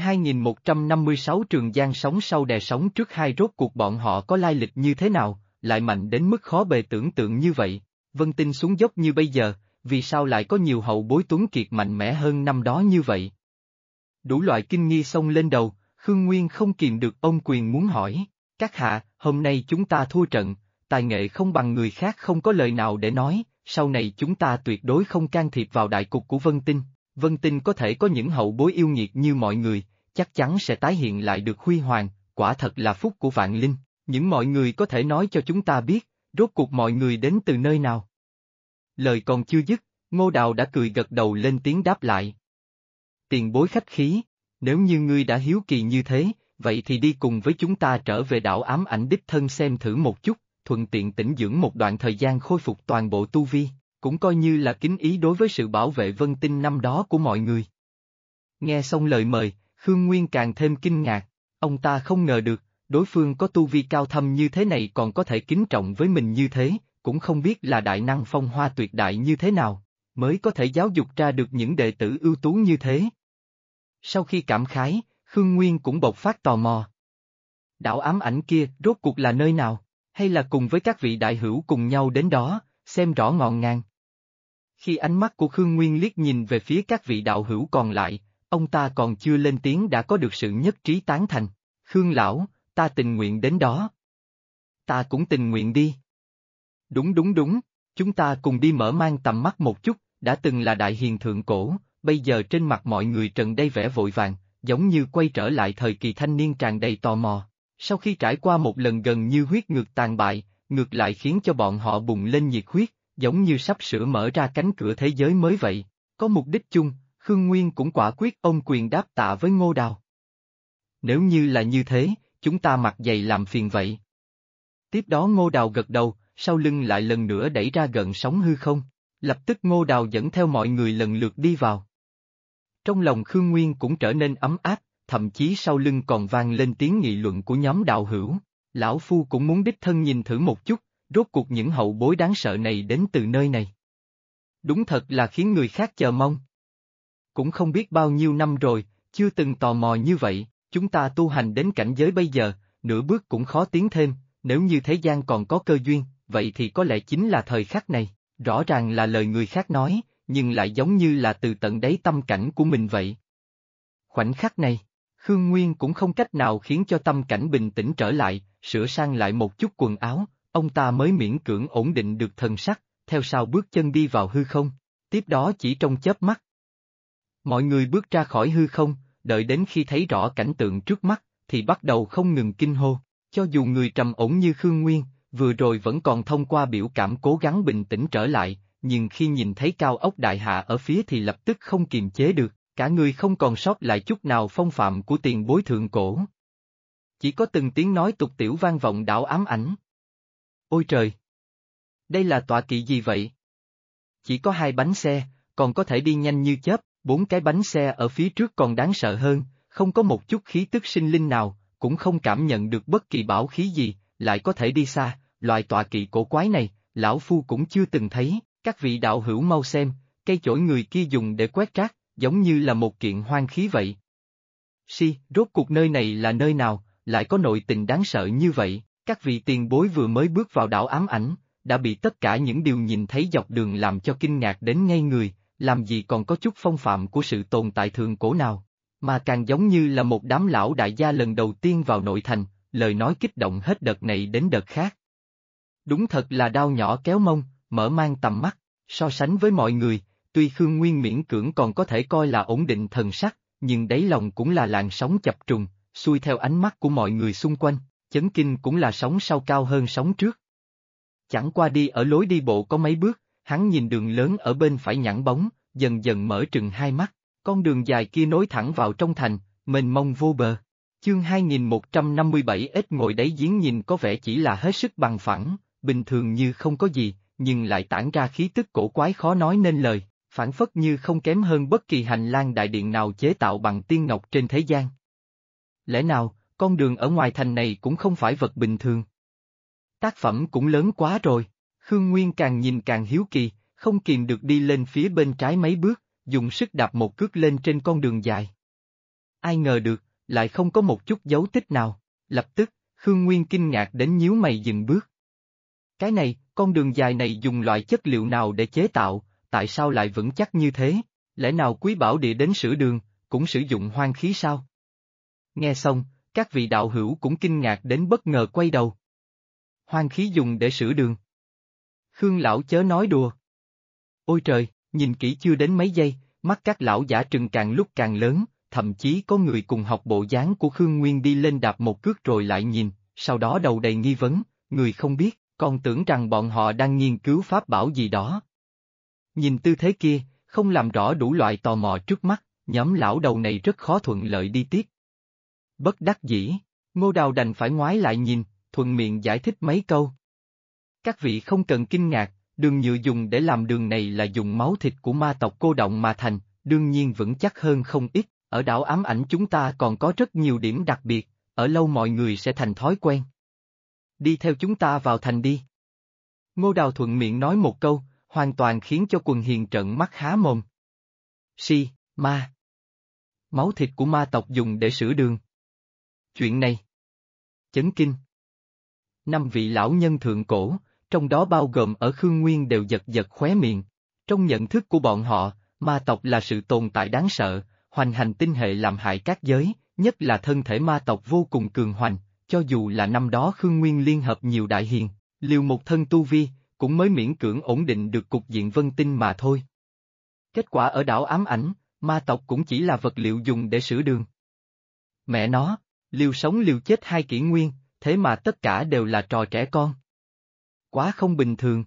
2156 Trường Giang sóng sau đè sóng trước hai, rốt cuộc bọn họ có lai lịch như thế nào, lại mạnh đến mức khó bề tưởng tượng như vậy. Vân Tinh xuống dốc như bây giờ, vì sao lại có nhiều hậu bối tuấn kiệt mạnh mẽ hơn năm đó như vậy? Đủ loại kinh nghi xông lên đầu, Khương Nguyên không kìm được ôm quyền muốn hỏi, các hạ, hôm nay chúng ta thua trận, tài nghệ không bằng người khác không có lời nào để nói, sau này chúng ta tuyệt đối không can thiệp vào đại cục của Vân Tinh. Vân Tinh có thể có những hậu bối yêu nghiệt như mọi người, chắc chắn sẽ tái hiện lại được huy hoàng, quả thật là phúc của vạn linh, những mọi người có thể nói cho chúng ta biết, rốt cuộc mọi người đến từ nơi nào. Lời còn chưa dứt, Ngô Đào đã cười gật đầu lên tiếng đáp lại. Tiền bối khách khí, nếu như ngươi đã hiếu kỳ như thế, vậy thì đi cùng với chúng ta trở về đảo ám ảnh đích thân xem thử một chút, thuận tiện tĩnh dưỡng một đoạn thời gian khôi phục toàn bộ tu vi, cũng coi như là kính ý đối với sự bảo vệ Vân Tinh năm đó của mọi người. Nghe xong lời mời, Khương Nguyên càng thêm kinh ngạc, ông ta không ngờ được, đối phương có tu vi cao thâm như thế này còn có thể kính trọng với mình như thế, cũng không biết là đại năng phong hoa tuyệt đại như thế nào, mới có thể giáo dục ra được những đệ tử ưu tú như thế. Sau khi cảm khái, Khương Nguyên cũng bộc phát tò mò. Đảo ám ảnh kia rốt cuộc là nơi nào, hay là cùng với các vị đại hữu cùng nhau đến đó, xem rõ ngọn ngàn. Khi ánh mắt của Khương Nguyên liếc nhìn về phía các vị đạo hữu còn lại, ông ta còn chưa lên tiếng đã có được sự nhất trí tán thành. Khương lão, ta tình nguyện đến đó. Ta cũng tình nguyện đi. Đúng, chúng ta cùng đi mở mang tầm mắt một chút, đã từng là đại hiền thượng cổ, bây giờ trên mặt mọi người trần đầy vẻ vội vàng, giống như quay trở lại thời kỳ thanh niên tràn đầy tò mò. Sau khi trải qua một lần gần như huyết ngược tàn bại, ngược lại khiến cho bọn họ bùng lên nhiệt huyết, giống như sắp sửa mở ra cánh cửa thế giới mới vậy. Có mục đích chung, Khương Nguyên cũng quả quyết ôm quyền đáp tạ với Ngô Đào. Nếu như là như thế, chúng ta mặc giày làm phiền vậy. Tiếp đó Ngô Đào gật đầu, sau lưng lại lần nữa đẩy ra gợn sóng hư không, lập tức Ngô Đào dẫn theo mọi người lần lượt đi vào. Trong lòng Khương Nguyên cũng trở nên ấm áp, thậm chí sau lưng còn vang lên tiếng nghị luận của nhóm đạo hữu. Lão Phu cũng muốn đích thân nhìn thử một chút, rốt cuộc những hậu bối đáng sợ này đến từ nơi này. Đúng thật là khiến người khác chờ mong. Cũng không biết bao nhiêu năm rồi, chưa từng tò mò như vậy, chúng ta tu hành đến cảnh giới bây giờ, nửa bước cũng khó tiến thêm, nếu như thế gian còn có cơ duyên, vậy thì có lẽ chính là thời khắc này, rõ ràng là lời người khác nói, nhưng lại giống như là từ tận đáy tâm cảnh của mình vậy. Khoảnh khắc này, Khương Nguyên cũng không cách nào khiến cho tâm cảnh bình tĩnh trở lại, sửa sang lại một chút quần áo, ông ta mới miễn cưỡng ổn định được thần sắc, theo sau bước chân đi vào hư không, tiếp đó chỉ trong chớp mắt. Mọi người bước ra khỏi hư không, đợi đến khi thấy rõ cảnh tượng trước mắt, thì bắt đầu không ngừng kinh hô, cho dù người trầm ổn như Khương Nguyên, vừa rồi vẫn còn thông qua biểu cảm cố gắng bình tĩnh trở lại, nhưng khi nhìn thấy cao ốc đại hạ ở phía thì lập tức không kiềm chế được, cả người không còn sót lại chút nào phong phạm của tiền bối thượng cổ. Chỉ có từng tiếng nói tục tiểu vang vọng đảo ám ảnh. Ôi trời! Đây là tọa kỵ gì vậy? Chỉ có 2 bánh xe, còn có thể đi nhanh như chớp, 4 cái bánh xe ở phía trước còn đáng sợ hơn, không có một chút khí tức sinh linh nào, cũng không cảm nhận được bất kỳ bảo khí gì, lại có thể đi xa, loại tọa kỵ cổ quái này, lão phu cũng chưa từng thấy, các vị đạo hữu mau xem, cây chổi người kia dùng để quét rác, giống như là một kiện hoang khí vậy. Rốt cuộc nơi này là nơi nào, lại có nội tình đáng sợ như vậy, các vị tiền bối vừa mới bước vào đảo ám ảnh, đã bị tất cả những điều nhìn thấy dọc đường làm cho kinh ngạc đến ngây người, làm gì còn có chút phong phạm của sự tồn tại thượng cổ nào, mà càng giống như là một đám lão đại gia lần đầu tiên vào nội thành, lời nói kích động hết đợt này đến đợt khác. Đúng thật là đao nhỏ kéo mông, mở mang tầm mắt, so sánh với mọi người, tuy Khương Nguyên miễn cưỡng còn có thể coi là ổn định thần sắc, nhưng đáy lòng cũng là làn sóng chập trùng, xuôi theo ánh mắt của mọi người xung quanh, chấn kinh cũng là sóng sau cao hơn sóng trước. Chẳng qua đi ở lối đi bộ có mấy bước, hắn nhìn đường lớn ở bên phải nhẵn bóng, dần dần mở trừng hai mắt, con đường dài kia nối thẳng vào trong thành, mênh mông vô bờ. Chương 2157 ít ngồi đáy giếng nhìn có vẻ chỉ là hết sức bằng phẳng, bình thường như không có gì, nhưng lại tản ra khí tức cổ quái khó nói nên lời, phản phất như không kém hơn bất kỳ hành lang đại điện nào chế tạo bằng tiên ngọc trên thế gian. Lẽ nào, con đường ở ngoài thành này cũng không phải vật bình thường? Tác phẩm cũng lớn quá rồi, Khương Nguyên càng nhìn càng hiếu kỳ, không kìm được đi lên phía bên trái mấy bước, dùng sức đạp một cước lên trên con đường dài. Ai ngờ được, lại không có một chút dấu tích nào, lập tức, Khương Nguyên kinh ngạc đến nhíu mày dừng bước. Cái này, con đường dài này dùng loại chất liệu nào để chế tạo, tại sao lại vững chắc như thế? Lẽ nào Quý Bảo Địa đến sửa đường, cũng sử dụng hoang khí sao? Nghe xong, các vị đạo hữu cũng kinh ngạc đến bất ngờ quay đầu. Hoang khí dùng để sửa đường. Khương lão chớ nói đùa. Ôi trời, nhìn kỹ chưa đến mấy giây, mắt các lão giả trừng càng lúc càng lớn, thậm chí có người cùng học bộ dáng của Khương Nguyên đi lên đạp một cước rồi lại nhìn, sau đó đầu đầy nghi vấn, người không biết, còn tưởng rằng bọn họ đang nghiên cứu pháp bảo gì đó. Nhìn tư thế kia, không làm rõ đủ loại tò mò trước mắt, nhóm lão đầu này rất khó thuận lợi đi tiếp. Bất đắc dĩ, Ngô Đào đành phải ngoái lại nhìn, thuận miệng giải thích mấy câu. Các vị không cần kinh ngạc, đường nhựa dùng để làm đường này là dùng máu thịt của ma tộc cô động mà thành, đương nhiên vững chắc hơn không ít, ở đảo ám ảnh chúng ta còn có rất nhiều điểm đặc biệt, ở lâu mọi người sẽ thành thói quen. Đi theo chúng ta vào thành đi. Ngô Đào thuận miệng nói một câu, hoàn toàn khiến cho quần hiền trợn mắt há mồm. Ma. Máu thịt của ma tộc dùng để sửa đường. Chuyện này. Chấn kinh. 5 vị lão nhân thượng cổ, trong đó bao gồm ở Khương Nguyên đều giật giật khóe miệng. Trong nhận thức của bọn họ, ma tộc là sự tồn tại đáng sợ, hoành hành tinh hệ làm hại các giới, nhất là thân thể ma tộc vô cùng cường hoành, cho dù là năm đó Khương Nguyên liên hợp nhiều đại hiền, liều một thân tu vi, cũng mới miễn cưỡng ổn định được cục diện vân tinh mà thôi. Kết quả ở đảo ám ảnh, ma tộc cũng chỉ là vật liệu dùng để sửa đường. Mẹ nó, liều sống liều chết hai kỷ nguyên, thế mà tất cả đều là trò trẻ con. Quá không bình thường.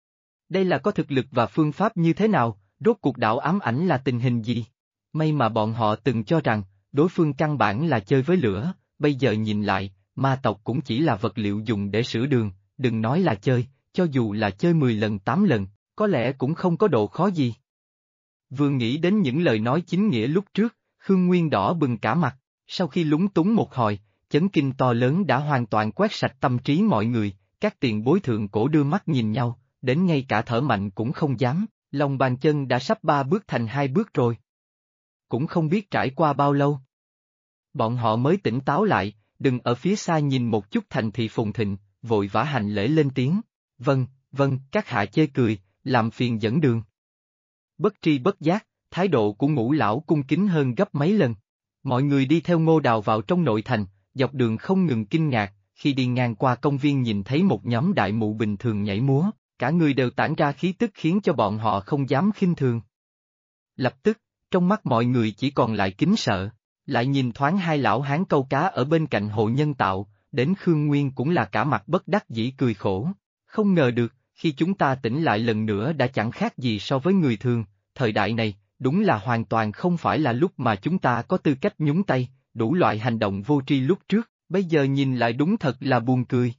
Đây là có thực lực và phương pháp như thế nào, rốt cuộc đảo ám ảnh là tình hình gì? May mà bọn họ từng cho rằng, đối phương căn bản là chơi với lửa, bây giờ nhìn lại, ma tộc cũng chỉ là vật liệu dùng để sửa đường, đừng nói là chơi, cho dù là chơi 10 lần 8 lần, có lẽ cũng không có độ khó gì. Vừa nghĩ đến những lời nói chính nghĩa lúc trước, Khương Nguyên đỏ bừng cả mặt, sau khi lúng túng một hồi, chấn kinh to lớn đã hoàn toàn quét sạch tâm trí mọi người, các tiền bối thượng cổ đưa mắt nhìn nhau, đến ngay cả thở mạnh cũng không dám, lòng bàn chân đã sắp 3 bước thành 2 bước rồi. Cũng không biết trải qua bao lâu. Bọn họ mới tỉnh táo lại, đừng ở phía xa nhìn một chút thành thị phồn thịnh, vội vã hành lễ lên tiếng. Vâng, các hạ chê cười, làm phiền dẫn đường. Bất tri bất giác, thái độ của Ngũ lão cung kính hơn gấp mấy lần. Mọi người đi theo Ngô Đào vào trong nội thành, dọc đường không ngừng kinh ngạc, khi đi ngang qua công viên nhìn thấy một nhóm đại mụ bình thường nhảy múa, cả người đều tản ra khí tức khiến cho bọn họ không dám khinh thường. Lập tức, trong mắt mọi người chỉ còn lại kính sợ, lại nhìn thoáng hai lão hán câu cá ở bên cạnh hồ nhân tạo, đến Khương Nguyên cũng là cả mặt bất đắc dĩ cười khổ. Không ngờ được, khi chúng ta tỉnh lại lần nữa đã chẳng khác gì so với người thường, thời đại này, đúng là hoàn toàn không phải là lúc mà chúng ta có tư cách nhúng tay, đủ loại hành động vô tri lúc trước, bây giờ nhìn lại đúng thật là buồn cười.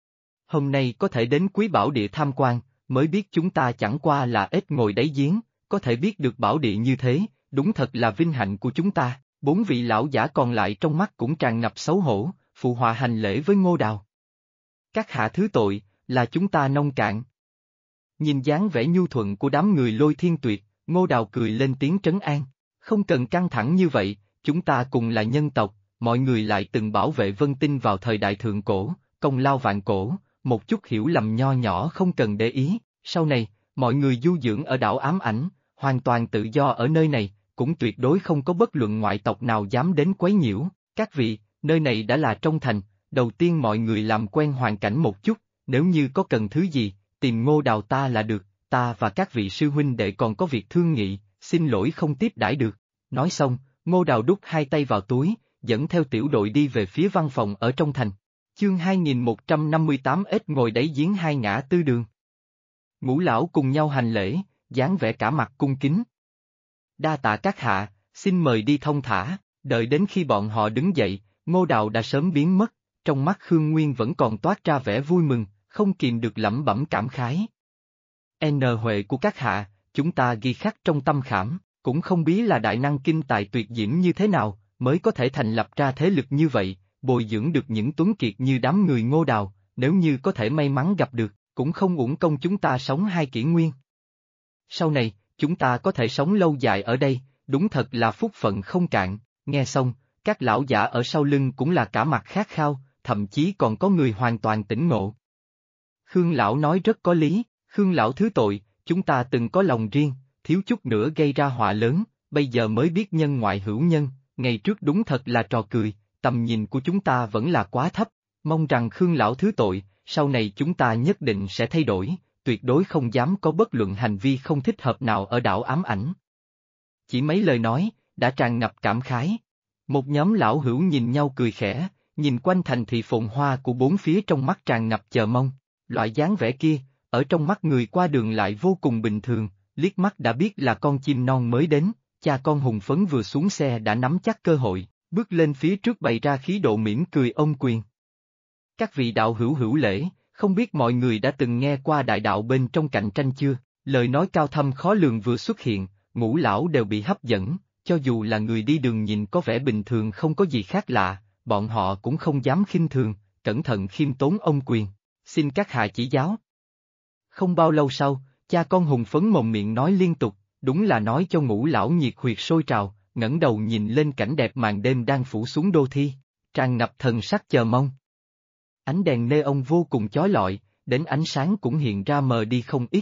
Hôm nay có thể đến Quý Bảo Địa tham quan, mới biết chúng ta chẳng qua là ếch ngồi đáy giếng, có thể biết được bảo địa như thế, đúng thật là vinh hạnh của chúng ta. 4 vị lão giả còn lại trong mắt cũng tràn ngập xấu hổ, phụ họa hành lễ với Ngô Đào. Các hạ thứ tội, là chúng ta nông cạn. Nhìn dáng vẻ nhu thuận của đám người Lôi Thiên Tuyệt, Ngô Đào cười lên tiếng trấn an. Không cần căng thẳng như vậy, chúng ta cùng là nhân tộc, mọi người lại từng bảo vệ Vân Tinh vào thời đại thượng cổ, công lao vạn cổ, một chút hiểu lầm nho nhỏ không cần để ý, sau này, mọi người du dưỡng ở đảo ám ảnh, hoàn toàn tự do ở nơi này, cũng tuyệt đối không có bất luận ngoại tộc nào dám đến quấy nhiễu. Các vị, nơi này đã là trong thành, đầu tiên mọi người làm quen hoàn cảnh một chút, nếu như có cần thứ gì, tìm Ngô Đào ta là được, ta và các vị sư huynh đệ còn có việc thương nghị, xin lỗi không tiếp đãi được. Nói xong, Ngô Đào đút hai tay vào túi, dẫn theo tiểu đội đi về phía văn phòng ở trong thành. Chương 2158 ếch ngồi đáy giếng hai ngã tư đường. Ngũ lão cùng nhau hành lễ, dáng vẻ cả mặt cung kính. Đa tạ các hạ, xin mời đi thông thả, đợi đến khi bọn họ đứng dậy, Ngô Đào đã sớm biến mất, trong mắt Khương Nguyên vẫn còn toát ra vẻ vui mừng, không kìm được lẩm bẩm cảm khái. Huệ của các hạ, chúng ta ghi khắc trong tâm khảm, cũng không biết là đại năng kinh tài tuyệt diễm như thế nào, mới có thể thành lập ra thế lực như vậy, bồi dưỡng được những tuấn kiệt như đám người Ngô Đào, nếu như có thể may mắn gặp được, cũng không uổng công chúng ta sống hai kỷ nguyên. Sau này, chúng ta có thể sống lâu dài ở đây, đúng thật là phúc phận không cạn. Nghe xong, các lão giả ở sau lưng cũng là cả mặt khát khao, thậm chí còn có người hoàn toàn tỉnh ngộ. Khương lão nói rất có lý, Khương lão thứ tội, chúng ta từng có lòng riêng, thiếu chút nữa gây ra họa lớn, bây giờ mới biết nhân ngoại hữu nhân, ngày trước đúng thật là trò cười, tầm nhìn của chúng ta vẫn là quá thấp, mong rằng Khương lão thứ tội, sau này chúng ta nhất định sẽ thay đổi, tuyệt đối không dám có bất luận hành vi không thích hợp nào ở đảo ám ảnh. Chỉ mấy lời nói, đã tràn ngập cảm khái. Một nhóm lão hữu nhìn nhau cười khẽ, nhìn quanh thành thị phồn hoa của bốn phía trong mắt tràn ngập chờ mong, loại dáng vẻ kia, ở trong mắt người qua đường lại vô cùng bình thường, liếc mắt đã biết là con chim non mới đến, cha con hùng phấn vừa xuống xe đã nắm chắc cơ hội, bước lên phía trước bày ra khí độ mỉm cười ôm quyền. Các vị đạo hữu hữu lễ, Không biết mọi người đã từng nghe qua đại đạo bên trong cạnh tranh chưa? Lời nói cao thâm khó lường vừa xuất hiện, ngũ lão đều bị hấp dẫn, cho dù là người đi đường nhìn có vẻ bình thường không có gì khác lạ, bọn họ cũng không dám khinh thường, cẩn thận khiêm tốn ông quyền. Xin các hạ chỉ giáo. Không bao lâu sau, cha con hùng phấn mồm miệng nói liên tục, đúng là nói cho ngũ lão nhiệt huyệt sôi trào, ngẩng đầu nhìn lên cảnh đẹp màn đêm đang phủ xuống đô thi, tràn ngập thần sắc chờ mong. Ánh đèn neon vô cùng chói lọi, đến ánh sáng cũng hiện ra mờ đi không ít.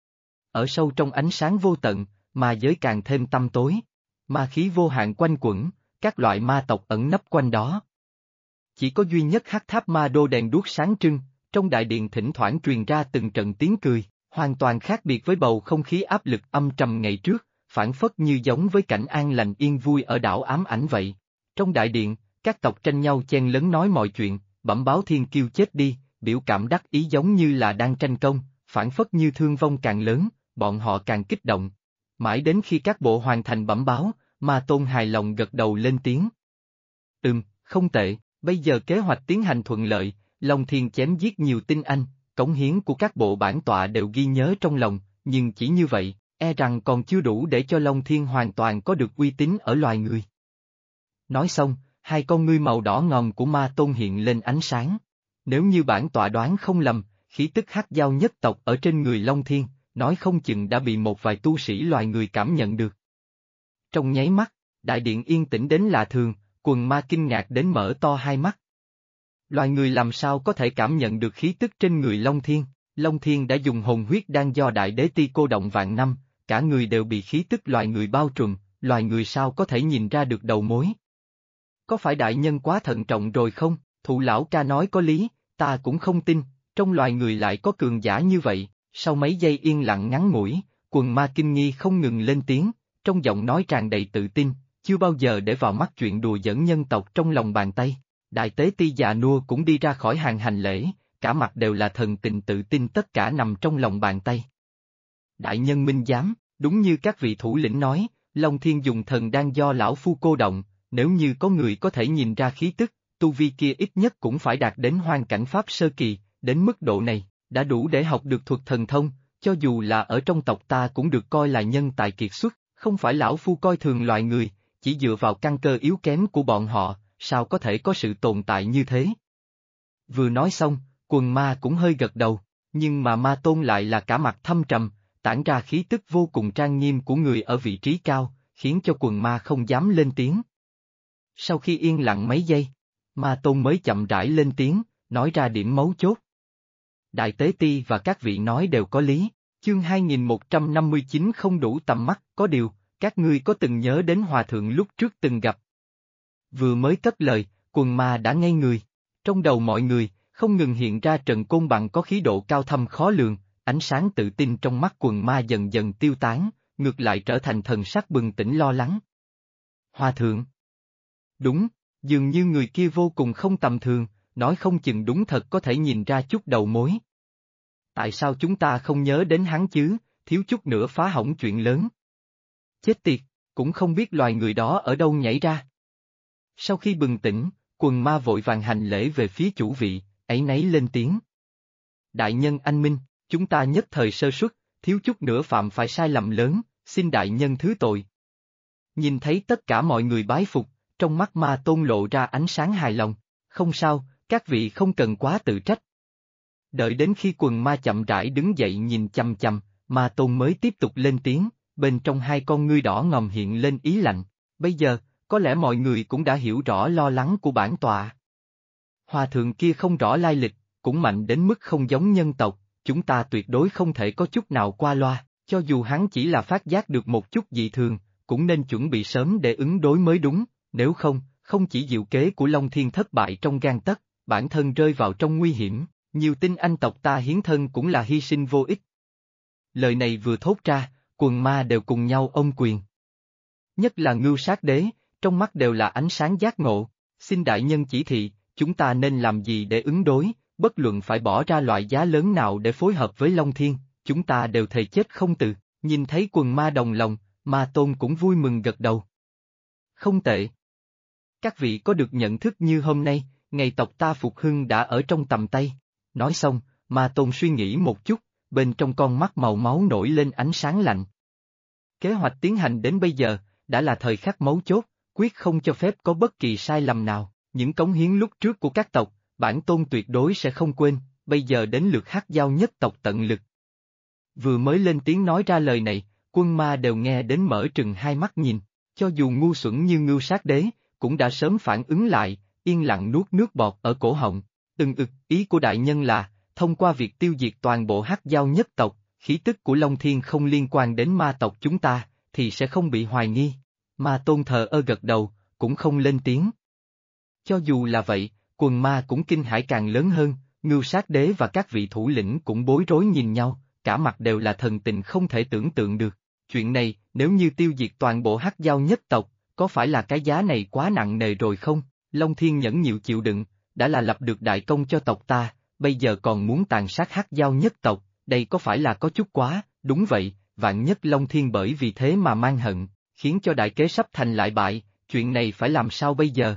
Ở sâu trong ánh sáng vô tận, ma giới càng thêm tăm tối. Ma khí vô hạn quanh quẩn, các loại ma tộc ẩn nấp quanh đó. Chỉ có duy nhất hắc tháp ma đô đèn đuốc sáng trưng, trong đại điện thỉnh thoảng truyền ra từng trận tiếng cười, hoàn toàn khác biệt với bầu không khí áp lực âm trầm ngày trước, phản phất như giống với cảnh an lành yên vui ở đảo ám ảnh vậy. Trong đại điện, các tộc tranh nhau chen lấn nói mọi chuyện, bẩm báo thiên kiêu chết đi, biểu cảm đắc ý giống như là đang tranh công, phản phất như thương vong càng lớn, bọn họ càng kích động. Mãi đến khi các bộ hoàn thành bẩm báo, Ma Tôn hài lòng gật đầu lên tiếng. Không tệ, bây giờ kế hoạch tiến hành thuận lợi, Long Thiên chém giết nhiều tinh anh, cống hiến của các bộ bản tọa đều ghi nhớ trong lòng, nhưng chỉ như vậy, e rằng còn chưa đủ để cho Long Thiên hoàn toàn có được uy tín ở loài người. Nói xong, hai con ngươi màu đỏ ngòm của Ma Tôn hiện lên ánh sáng. Nếu như bản tọa đoán không lầm, khí tức hắc giao nhất tộc ở trên người Long Thiên, nói không chừng đã bị một vài tu sĩ loài người cảm nhận được. Trong nháy mắt, đại điện yên tĩnh đến lạ thường, quần ma kinh ngạc đến mở to hai mắt. Loài người làm sao có thể cảm nhận được khí tức trên người Long Thiên? Long Thiên đã dùng hồn huyết đan do đại đế ti cô động vạn năm, cả người đều bị khí tức loài người bao trùm, loài người sao có thể nhìn ra được đầu mối? Có phải đại nhân quá thận trọng rồi không? Thụ lão ca nói có lý, ta cũng không tin, trong loài người lại có cường giả như vậy. Sau mấy giây yên lặng ngắn ngủi, quần ma kinh nghi không ngừng lên tiếng, trong giọng nói tràn đầy tự tin, chưa bao giờ để vào mắt chuyện đùa giỡn nhân tộc trong lòng bàn tay. Đại tế ti già nua cũng đi ra khỏi hàng hành lễ, cả mặt đều là thần tình tự tin tất cả nằm trong lòng bàn tay. Đại nhân minh giám, đúng như các vị thủ lĩnh nói, Long Thiên dùng thần đan do lão phu cô động, nếu như có người có thể nhìn ra khí tức, tu vi kia ít nhất cũng phải đạt đến hoang cảnh pháp sơ kỳ, đến mức độ này, đã đủ để học được thuật thần thông, cho dù là ở trong tộc ta cũng được coi là nhân tài kiệt xuất, không phải lão phu coi thường loài người, chỉ dựa vào căn cơ yếu kém của bọn họ, sao có thể có sự tồn tại như thế. Vừa nói xong, quần ma cũng hơi gật đầu, nhưng mà Ma Tôn lại là cả mặt thâm trầm, tản ra khí tức vô cùng trang nghiêm của người ở vị trí cao, khiến cho quần ma không dám lên tiếng. Sau khi yên lặng mấy giây, Ma Tôn mới chậm rãi lên tiếng, nói ra điểm mấu chốt. Đại tế ti và các vị nói đều có lý, chương 2159 không đủ tầm mắt, có điều, các ngươi có từng nhớ đến hòa thượng lúc trước từng gặp. Vừa mới cất lời, quần ma đã ngây người, trong đầu mọi người, không ngừng hiện ra Trần Côn Bằng có khí độ cao thâm khó lường, ánh sáng tự tin trong mắt quần ma dần dần tiêu tán, ngược lại trở thành thần sắc bừng tỉnh lo lắng. Hòa thượng. Đúng, dường như người kia vô cùng không tầm thường, nói không chừng đúng thật có thể nhìn ra chút đầu mối. Tại sao chúng ta không nhớ đến hắn chứ, thiếu chút nữa phá hỏng chuyện lớn. Chết tiệt, cũng không biết loài người đó ở đâu nhảy ra. Sau khi bừng tỉnh, quần ma vội vàng hành lễ về phía chủ vị, áy náy lên tiếng. Đại nhân anh minh, chúng ta nhất thời sơ suất, thiếu chút nữa phạm phải sai lầm lớn, xin đại nhân thứ tội. Nhìn thấy tất cả mọi người bái phục, trong mắt Ma Tôn lộ ra ánh sáng hài lòng, không sao, các vị không cần quá tự trách. Đợi đến khi quần ma chậm rãi đứng dậy nhìn chằm chằm, Ma Tôn mới tiếp tục lên tiếng, bên trong hai con ngươi đỏ ngòm hiện lên ý lạnh, bây giờ, có lẽ mọi người cũng đã hiểu rõ lo lắng của bản tọa. Hòa thượng kia không rõ lai lịch, cũng mạnh đến mức không giống nhân tộc, chúng ta tuyệt đối không thể có chút nào qua loa, cho dù hắn chỉ là phát giác được một chút dị thường, cũng nên chuẩn bị sớm để ứng đối mới đúng, nếu không, không chỉ diệu kế của Long Thiên thất bại trong gang tấc, bản thân rơi vào trong nguy hiểm, nhiều tinh anh tộc ta hiến thân cũng là hy sinh vô ích. Lời này vừa thốt ra, quần ma đều cùng nhau ôm quyền. Nhất là Ngưu Sát Đế, trong mắt đều là ánh sáng giác ngộ, xin đại nhân chỉ thị, chúng ta nên làm gì để ứng đối, bất luận phải bỏ ra loại giá lớn nào để phối hợp với Long Thiên, chúng ta đều thề chết không từ, nhìn thấy quần ma đồng lòng, Ma Tôn cũng vui mừng gật đầu. Không tệ. Các vị có được nhận thức như hôm nay, ngày tộc ta phục hưng đã ở trong tầm tay. Nói xong, Ma Tôn suy nghĩ một chút, bên trong con mắt màu máu nổi lên ánh sáng lạnh. Kế hoạch tiến hành đến bây giờ, đã là thời khắc mấu chốt, quyết không cho phép có bất kỳ sai lầm nào, những cống hiến lúc trước của các tộc, bản tôn tuyệt đối sẽ không quên, bây giờ đến lượt Hắc Giao nhất tộc tận lực. Vừa mới lên tiếng nói ra lời này, quân ma đều nghe đến mở trừng hai mắt nhìn, cho dù ngu xuẩn như Ngưu Sát Đế, cũng đã sớm phản ứng lại, yên lặng nuốt nước bọt ở cổ họng. Ý của đại nhân là, thông qua việc tiêu diệt toàn bộ Hắc Giao nhất tộc, khí tức của Long Thiên không liên quan đến ma tộc chúng ta, thì sẽ không bị hoài nghi. Ma Tôn thờ ơ gật đầu, cũng không lên tiếng. Cho dù là vậy, quần ma cũng kinh hãi càng lớn hơn, Ngưu Sát Đế và các vị thủ lĩnh cũng bối rối nhìn nhau, cả mặt đều là thần tình không thể tưởng tượng được. Chuyện này, nếu như tiêu diệt toàn bộ Hắc Giao nhất tộc, có phải là cái giá này quá nặng nề rồi không? Long Thiên nhẫn nhịu chịu đựng, đã là lập được đại công cho tộc ta, bây giờ còn muốn tàn sát Hắc Giao nhất tộc, đây có phải là có chút quá? Đúng vậy, vạn nhất Long Thiên bởi vì thế mà mang hận, khiến cho đại kế sắp thành lại bại, chuyện này phải làm sao bây giờ?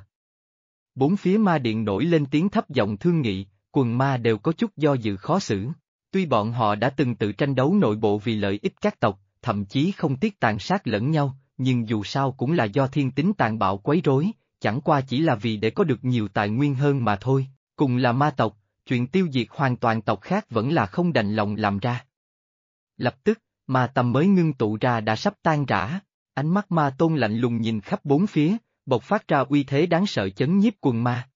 Bốn phía ma điện nổi lên tiếng thấp giọng thương nghị, quần ma đều có chút do dự khó xử. Tuy bọn họ đã từng tự tranh đấu nội bộ vì lợi ích các tộc, thậm chí không tiếc tàn sát lẫn nhau, nhưng dù sao cũng là do thiên tính tàn bạo quấy rối, chẳng qua chỉ là vì để có được nhiều tài nguyên hơn mà thôi, cùng là ma tộc, chuyện tiêu diệt hoàn toàn tộc khác vẫn là không đành lòng làm ra. Lập tức, ma tâm mới ngưng tụ ra đã sắp tan rã, ánh mắt ma tôn lạnh lùng nhìn khắp bốn phía, bộc phát ra uy thế đáng sợ chấn nhiếp quần ma.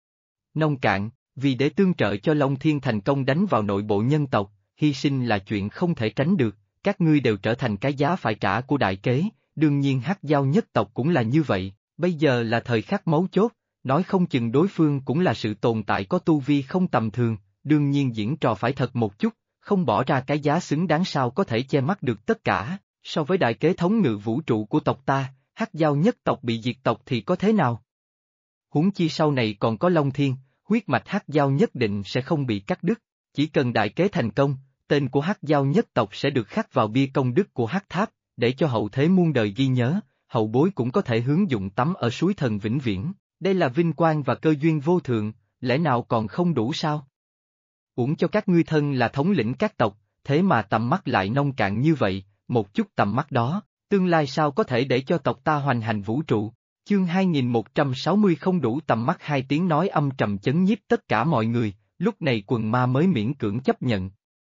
Nông Cạn, vì để tương trợ cho Long Thiên thành công đánh vào nội bộ nhân tộc, hy sinh là chuyện không thể tránh được, các ngươi đều trở thành cái giá phải trả của đại kế, đương nhiên Hắc Giao nhất tộc cũng là như vậy, bây giờ là thời khắc mấu chốt, nói không chừng đối phương cũng là sự tồn tại có tu vi không tầm thường, đương nhiên diễn trò phải thật một chút, không bỏ ra cái giá xứng đáng sao có thể che mắt được tất cả, so với đại kế thống ngự vũ trụ của tộc ta, Hắc Giao nhất tộc bị diệt tộc thì có thế nào? Huống chi sau này còn có Long Thiên, huyết mạch Hắc Giao nhất định sẽ không bị cắt đứt, chỉ cần đại kế thành công, tên của Hắc Giao nhất tộc sẽ được khắc vào bia công đức của Hắc Tháp, để cho hậu thế muôn đời ghi nhớ, hậu bối cũng có thể hướng dụng tắm ở suối thần vĩnh viễn, đây là vinh quang và cơ duyên vô thượng, lẽ nào còn không đủ sao? Uổng cho các ngươi thân là thống lĩnh các tộc, thế mà tầm mắt lại nông cạn như vậy, một chút tầm mắt đó, tương lai sao có thể để cho tộc ta hoành hành vũ trụ? Chương 2160 không đủ tầm mắt, hai tiếng nói âm trầm chấn nhiếp tất cả mọi người, lúc này quần ma mới miễn cưỡng chấp nhận.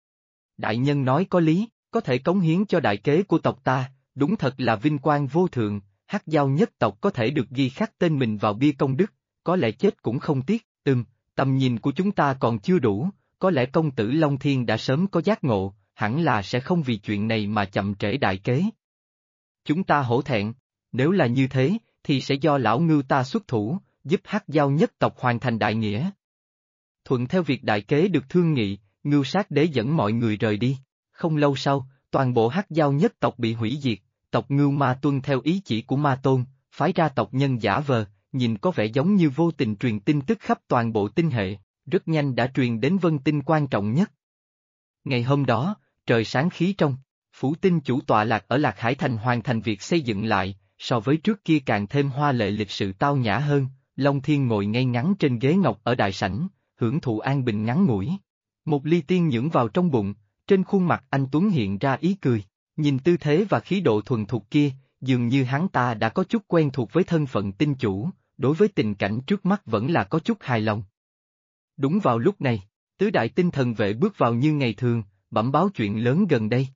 Đại nhân nói có lý, có thể cống hiến cho đại kế của tộc ta, đúng thật là vinh quang vô thượng, Hắc Giao nhất tộc có thể được ghi khắc tên mình vào bia công đức, có lẽ chết cũng không tiếc, tầm nhìn của chúng ta còn chưa đủ, có lẽ công tử Long Thiên đã sớm có giác ngộ, hẳn là sẽ không vì chuyện này mà chậm trễ đại kế. Chúng ta hổ thẹn, nếu là như thế, thì sẽ do lão ngưu ta xuất thủ, giúp Hắc Giao nhất tộc hoàn thành đại nghĩa. Thuận theo việc đại kế được thương nghị, Ngưu Sát Đế dẫn mọi người rời đi. Không lâu sau, toàn bộ Hắc Giao nhất tộc bị hủy diệt, tộc Ngưu Ma tuân theo ý chỉ của Ma Tôn, phái ra tộc nhân giả vờ, nhìn có vẻ giống như vô tình truyền tin tức khắp toàn bộ tinh hệ, rất nhanh đã truyền đến vân tinh quan trọng nhất. Ngày hôm đó, trời sáng khí trong, phủ tinh chủ tọa lạc ở Lạc Hải Thành hoàn thành việc xây dựng lại, so với trước kia càng thêm hoa lệ lịch sự tao nhã hơn, Long Thiên ngồi ngay ngắn trên ghế ngọc ở đại sảnh, hưởng thụ an bình ngắn ngủi. Một ly tiên nhưỡng vào trong bụng, trên khuôn mặt anh Tuấn hiện ra ý cười, nhìn tư thế và khí độ thuần thục kia, dường như hắn ta đã có chút quen thuộc với thân phận tinh chủ, đối với tình cảnh trước mắt vẫn là có chút hài lòng. Đúng vào lúc này, tứ đại tinh thần vệ bước vào như ngày thường, bẩm báo chuyện lớn gần đây.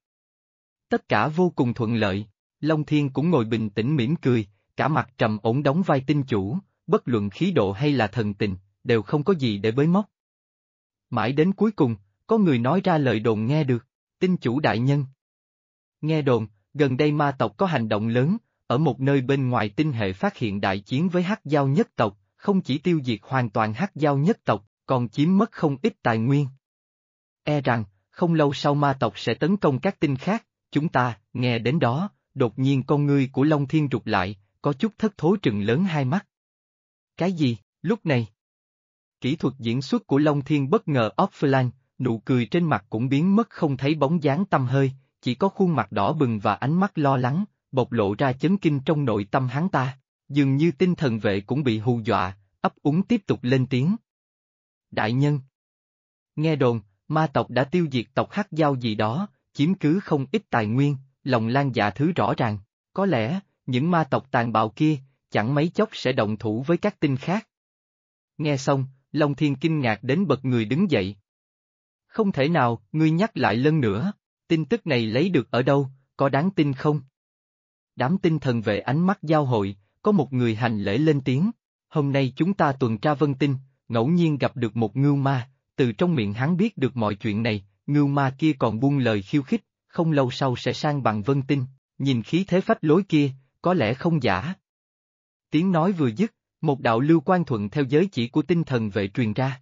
Tất cả vô cùng thuận lợi, Long Thiên cũng ngồi bình tĩnh mỉm cười, cả mặt trầm ổn đóng vai tinh chủ, bất luận khí độ hay là thần tình, đều không có gì để bới móc. Mãi đến cuối cùng, có người nói ra lời đồn nghe được, tinh chủ đại nhân. Nghe đồn, gần đây ma tộc có hành động lớn, ở một nơi bên ngoài tinh hệ phát hiện đại chiến với Hắc Giao nhất tộc, không chỉ tiêu diệt hoàn toàn Hắc Giao nhất tộc, còn chiếm mất không ít tài nguyên. E rằng, không lâu sau ma tộc sẽ tấn công các tinh khác, chúng ta, nghe đến đó, đột nhiên con ngươi của Long Thiên rụt lại, có chút thất thố trừng lớn hai mắt. Cái gì, lúc này? Kỹ thuật diễn xuất của Long Thiên bất ngờ offline, nụ cười trên mặt cũng biến mất không thấy bóng dáng tăm hơi, chỉ có khuôn mặt đỏ bừng và ánh mắt lo lắng, bộc lộ ra chấn kinh trong nội tâm hắn ta, dường như tinh thần vệ cũng bị hù dọa, ấp úng tiếp tục lên tiếng. Đại nhân. Nghe đồn, Ma tộc đã tiêu diệt tộc Hắc Giao gì đó, chiếm cứ không ít tài nguyên, lòng lan dạ thứ rõ ràng. Có lẽ, những ma tộc tàn bạo kia, chẳng mấy chốc sẽ động thủ với các tinh khác. Nghe xong, Long Thiên kinh ngạc đến bật người đứng dậy. Không thể nào, ngươi nhắc lại lần nữa, tin tức này lấy được ở đâu, có đáng tin không? Đám tinh thần vệ ánh mắt giao hội, có một người hành lễ lên tiếng. Hôm nay chúng ta tuần tra vân tinh, ngẫu nhiên gặp được một ngưu ma, từ trong miệng hắn biết được mọi chuyện này, ngưu ma kia còn buông lời khiêu khích, không lâu sau sẽ sang bằng vân tinh, nhìn khí thế phách lối kia, có lẽ không giả. Tiếng nói vừa dứt, một đạo lưu quang thuận theo giới chỉ của tinh thần vệ truyền ra.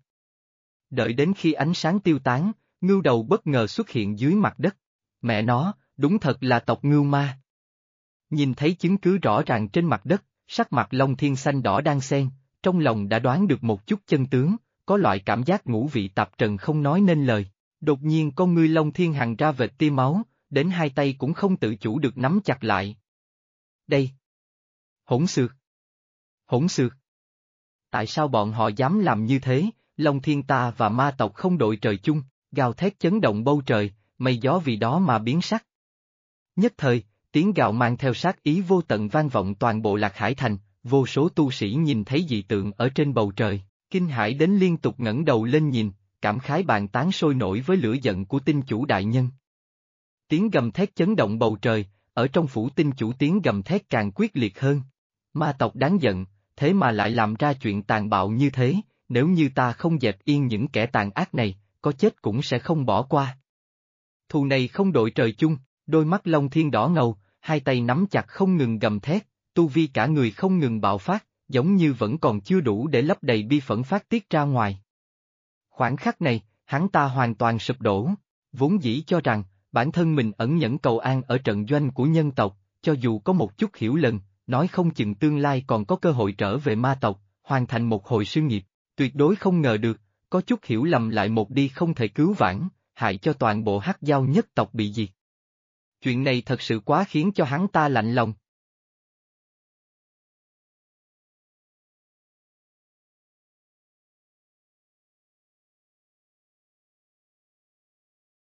Đợi đến khi ánh sáng tiêu tán, ngưu đầu bất ngờ xuất hiện dưới mặt đất. Mẹ nó, đúng thật là tộc ngưu ma. Nhìn thấy chứng cứ rõ ràng trên mặt đất, sắc mặt Long Thiên xanh đỏ đang xen, trong lòng đã đoán được một chút chân tướng, có loại cảm giác ngũ vị tạp trần không nói nên lời. Đột nhiên con ngươi Long Thiên hằn ra vệt tia máu, đến hai tay cũng không tự chủ được nắm chặt lại. Đây! Hỗn xược! Hỗn xược! Tại sao bọn họ dám làm như thế? Long Thiên ta và ma tộc không đội trời chung, gào thét chấn động bầu trời, mây gió vì đó mà biến sắc. Nhất thời, tiếng gào mang theo sát ý vô tận vang vọng toàn bộ Lạc Hải Thành, vô số tu sĩ nhìn thấy dị tượng ở trên bầu trời, kinh hãi đến liên tục ngẩng đầu lên nhìn, cảm khái bàn tán sôi nổi với lửa giận của tinh chủ đại nhân. Tiếng gầm thét chấn động bầu trời, ở trong phủ tinh chủ tiếng gầm thét càng quyết liệt hơn. Ma tộc đáng giận, thế mà lại làm ra chuyện tàn bạo như thế, nếu như ta không dẹp yên những kẻ tàn ác này, có chết cũng sẽ không bỏ qua. Thù này không đội trời chung, đôi mắt Long Thiên đỏ ngầu, hai tay nắm chặt không ngừng gầm thét, tu vi cả người không ngừng bạo phát, giống như vẫn còn chưa đủ để lấp đầy bi phẫn phát tiết ra ngoài. Khoảnh khắc này, hắn ta hoàn toàn sụp đổ, vốn dĩ cho rằng, bản thân mình ẩn nhẫn cầu an ở trận doanh của nhân tộc, cho dù có một chút hiểu lầm, nói không chừng tương lai còn có cơ hội trở về ma tộc, hoàn thành một hồi sự nghiệp, tuyệt đối không ngờ được, có chút hiểu lầm lại một đi không thể cứu vãn, hại cho toàn bộ Hắc Giao nhất tộc bị diệt. Chuyện này thật sự quá khiến cho hắn ta lạnh lòng.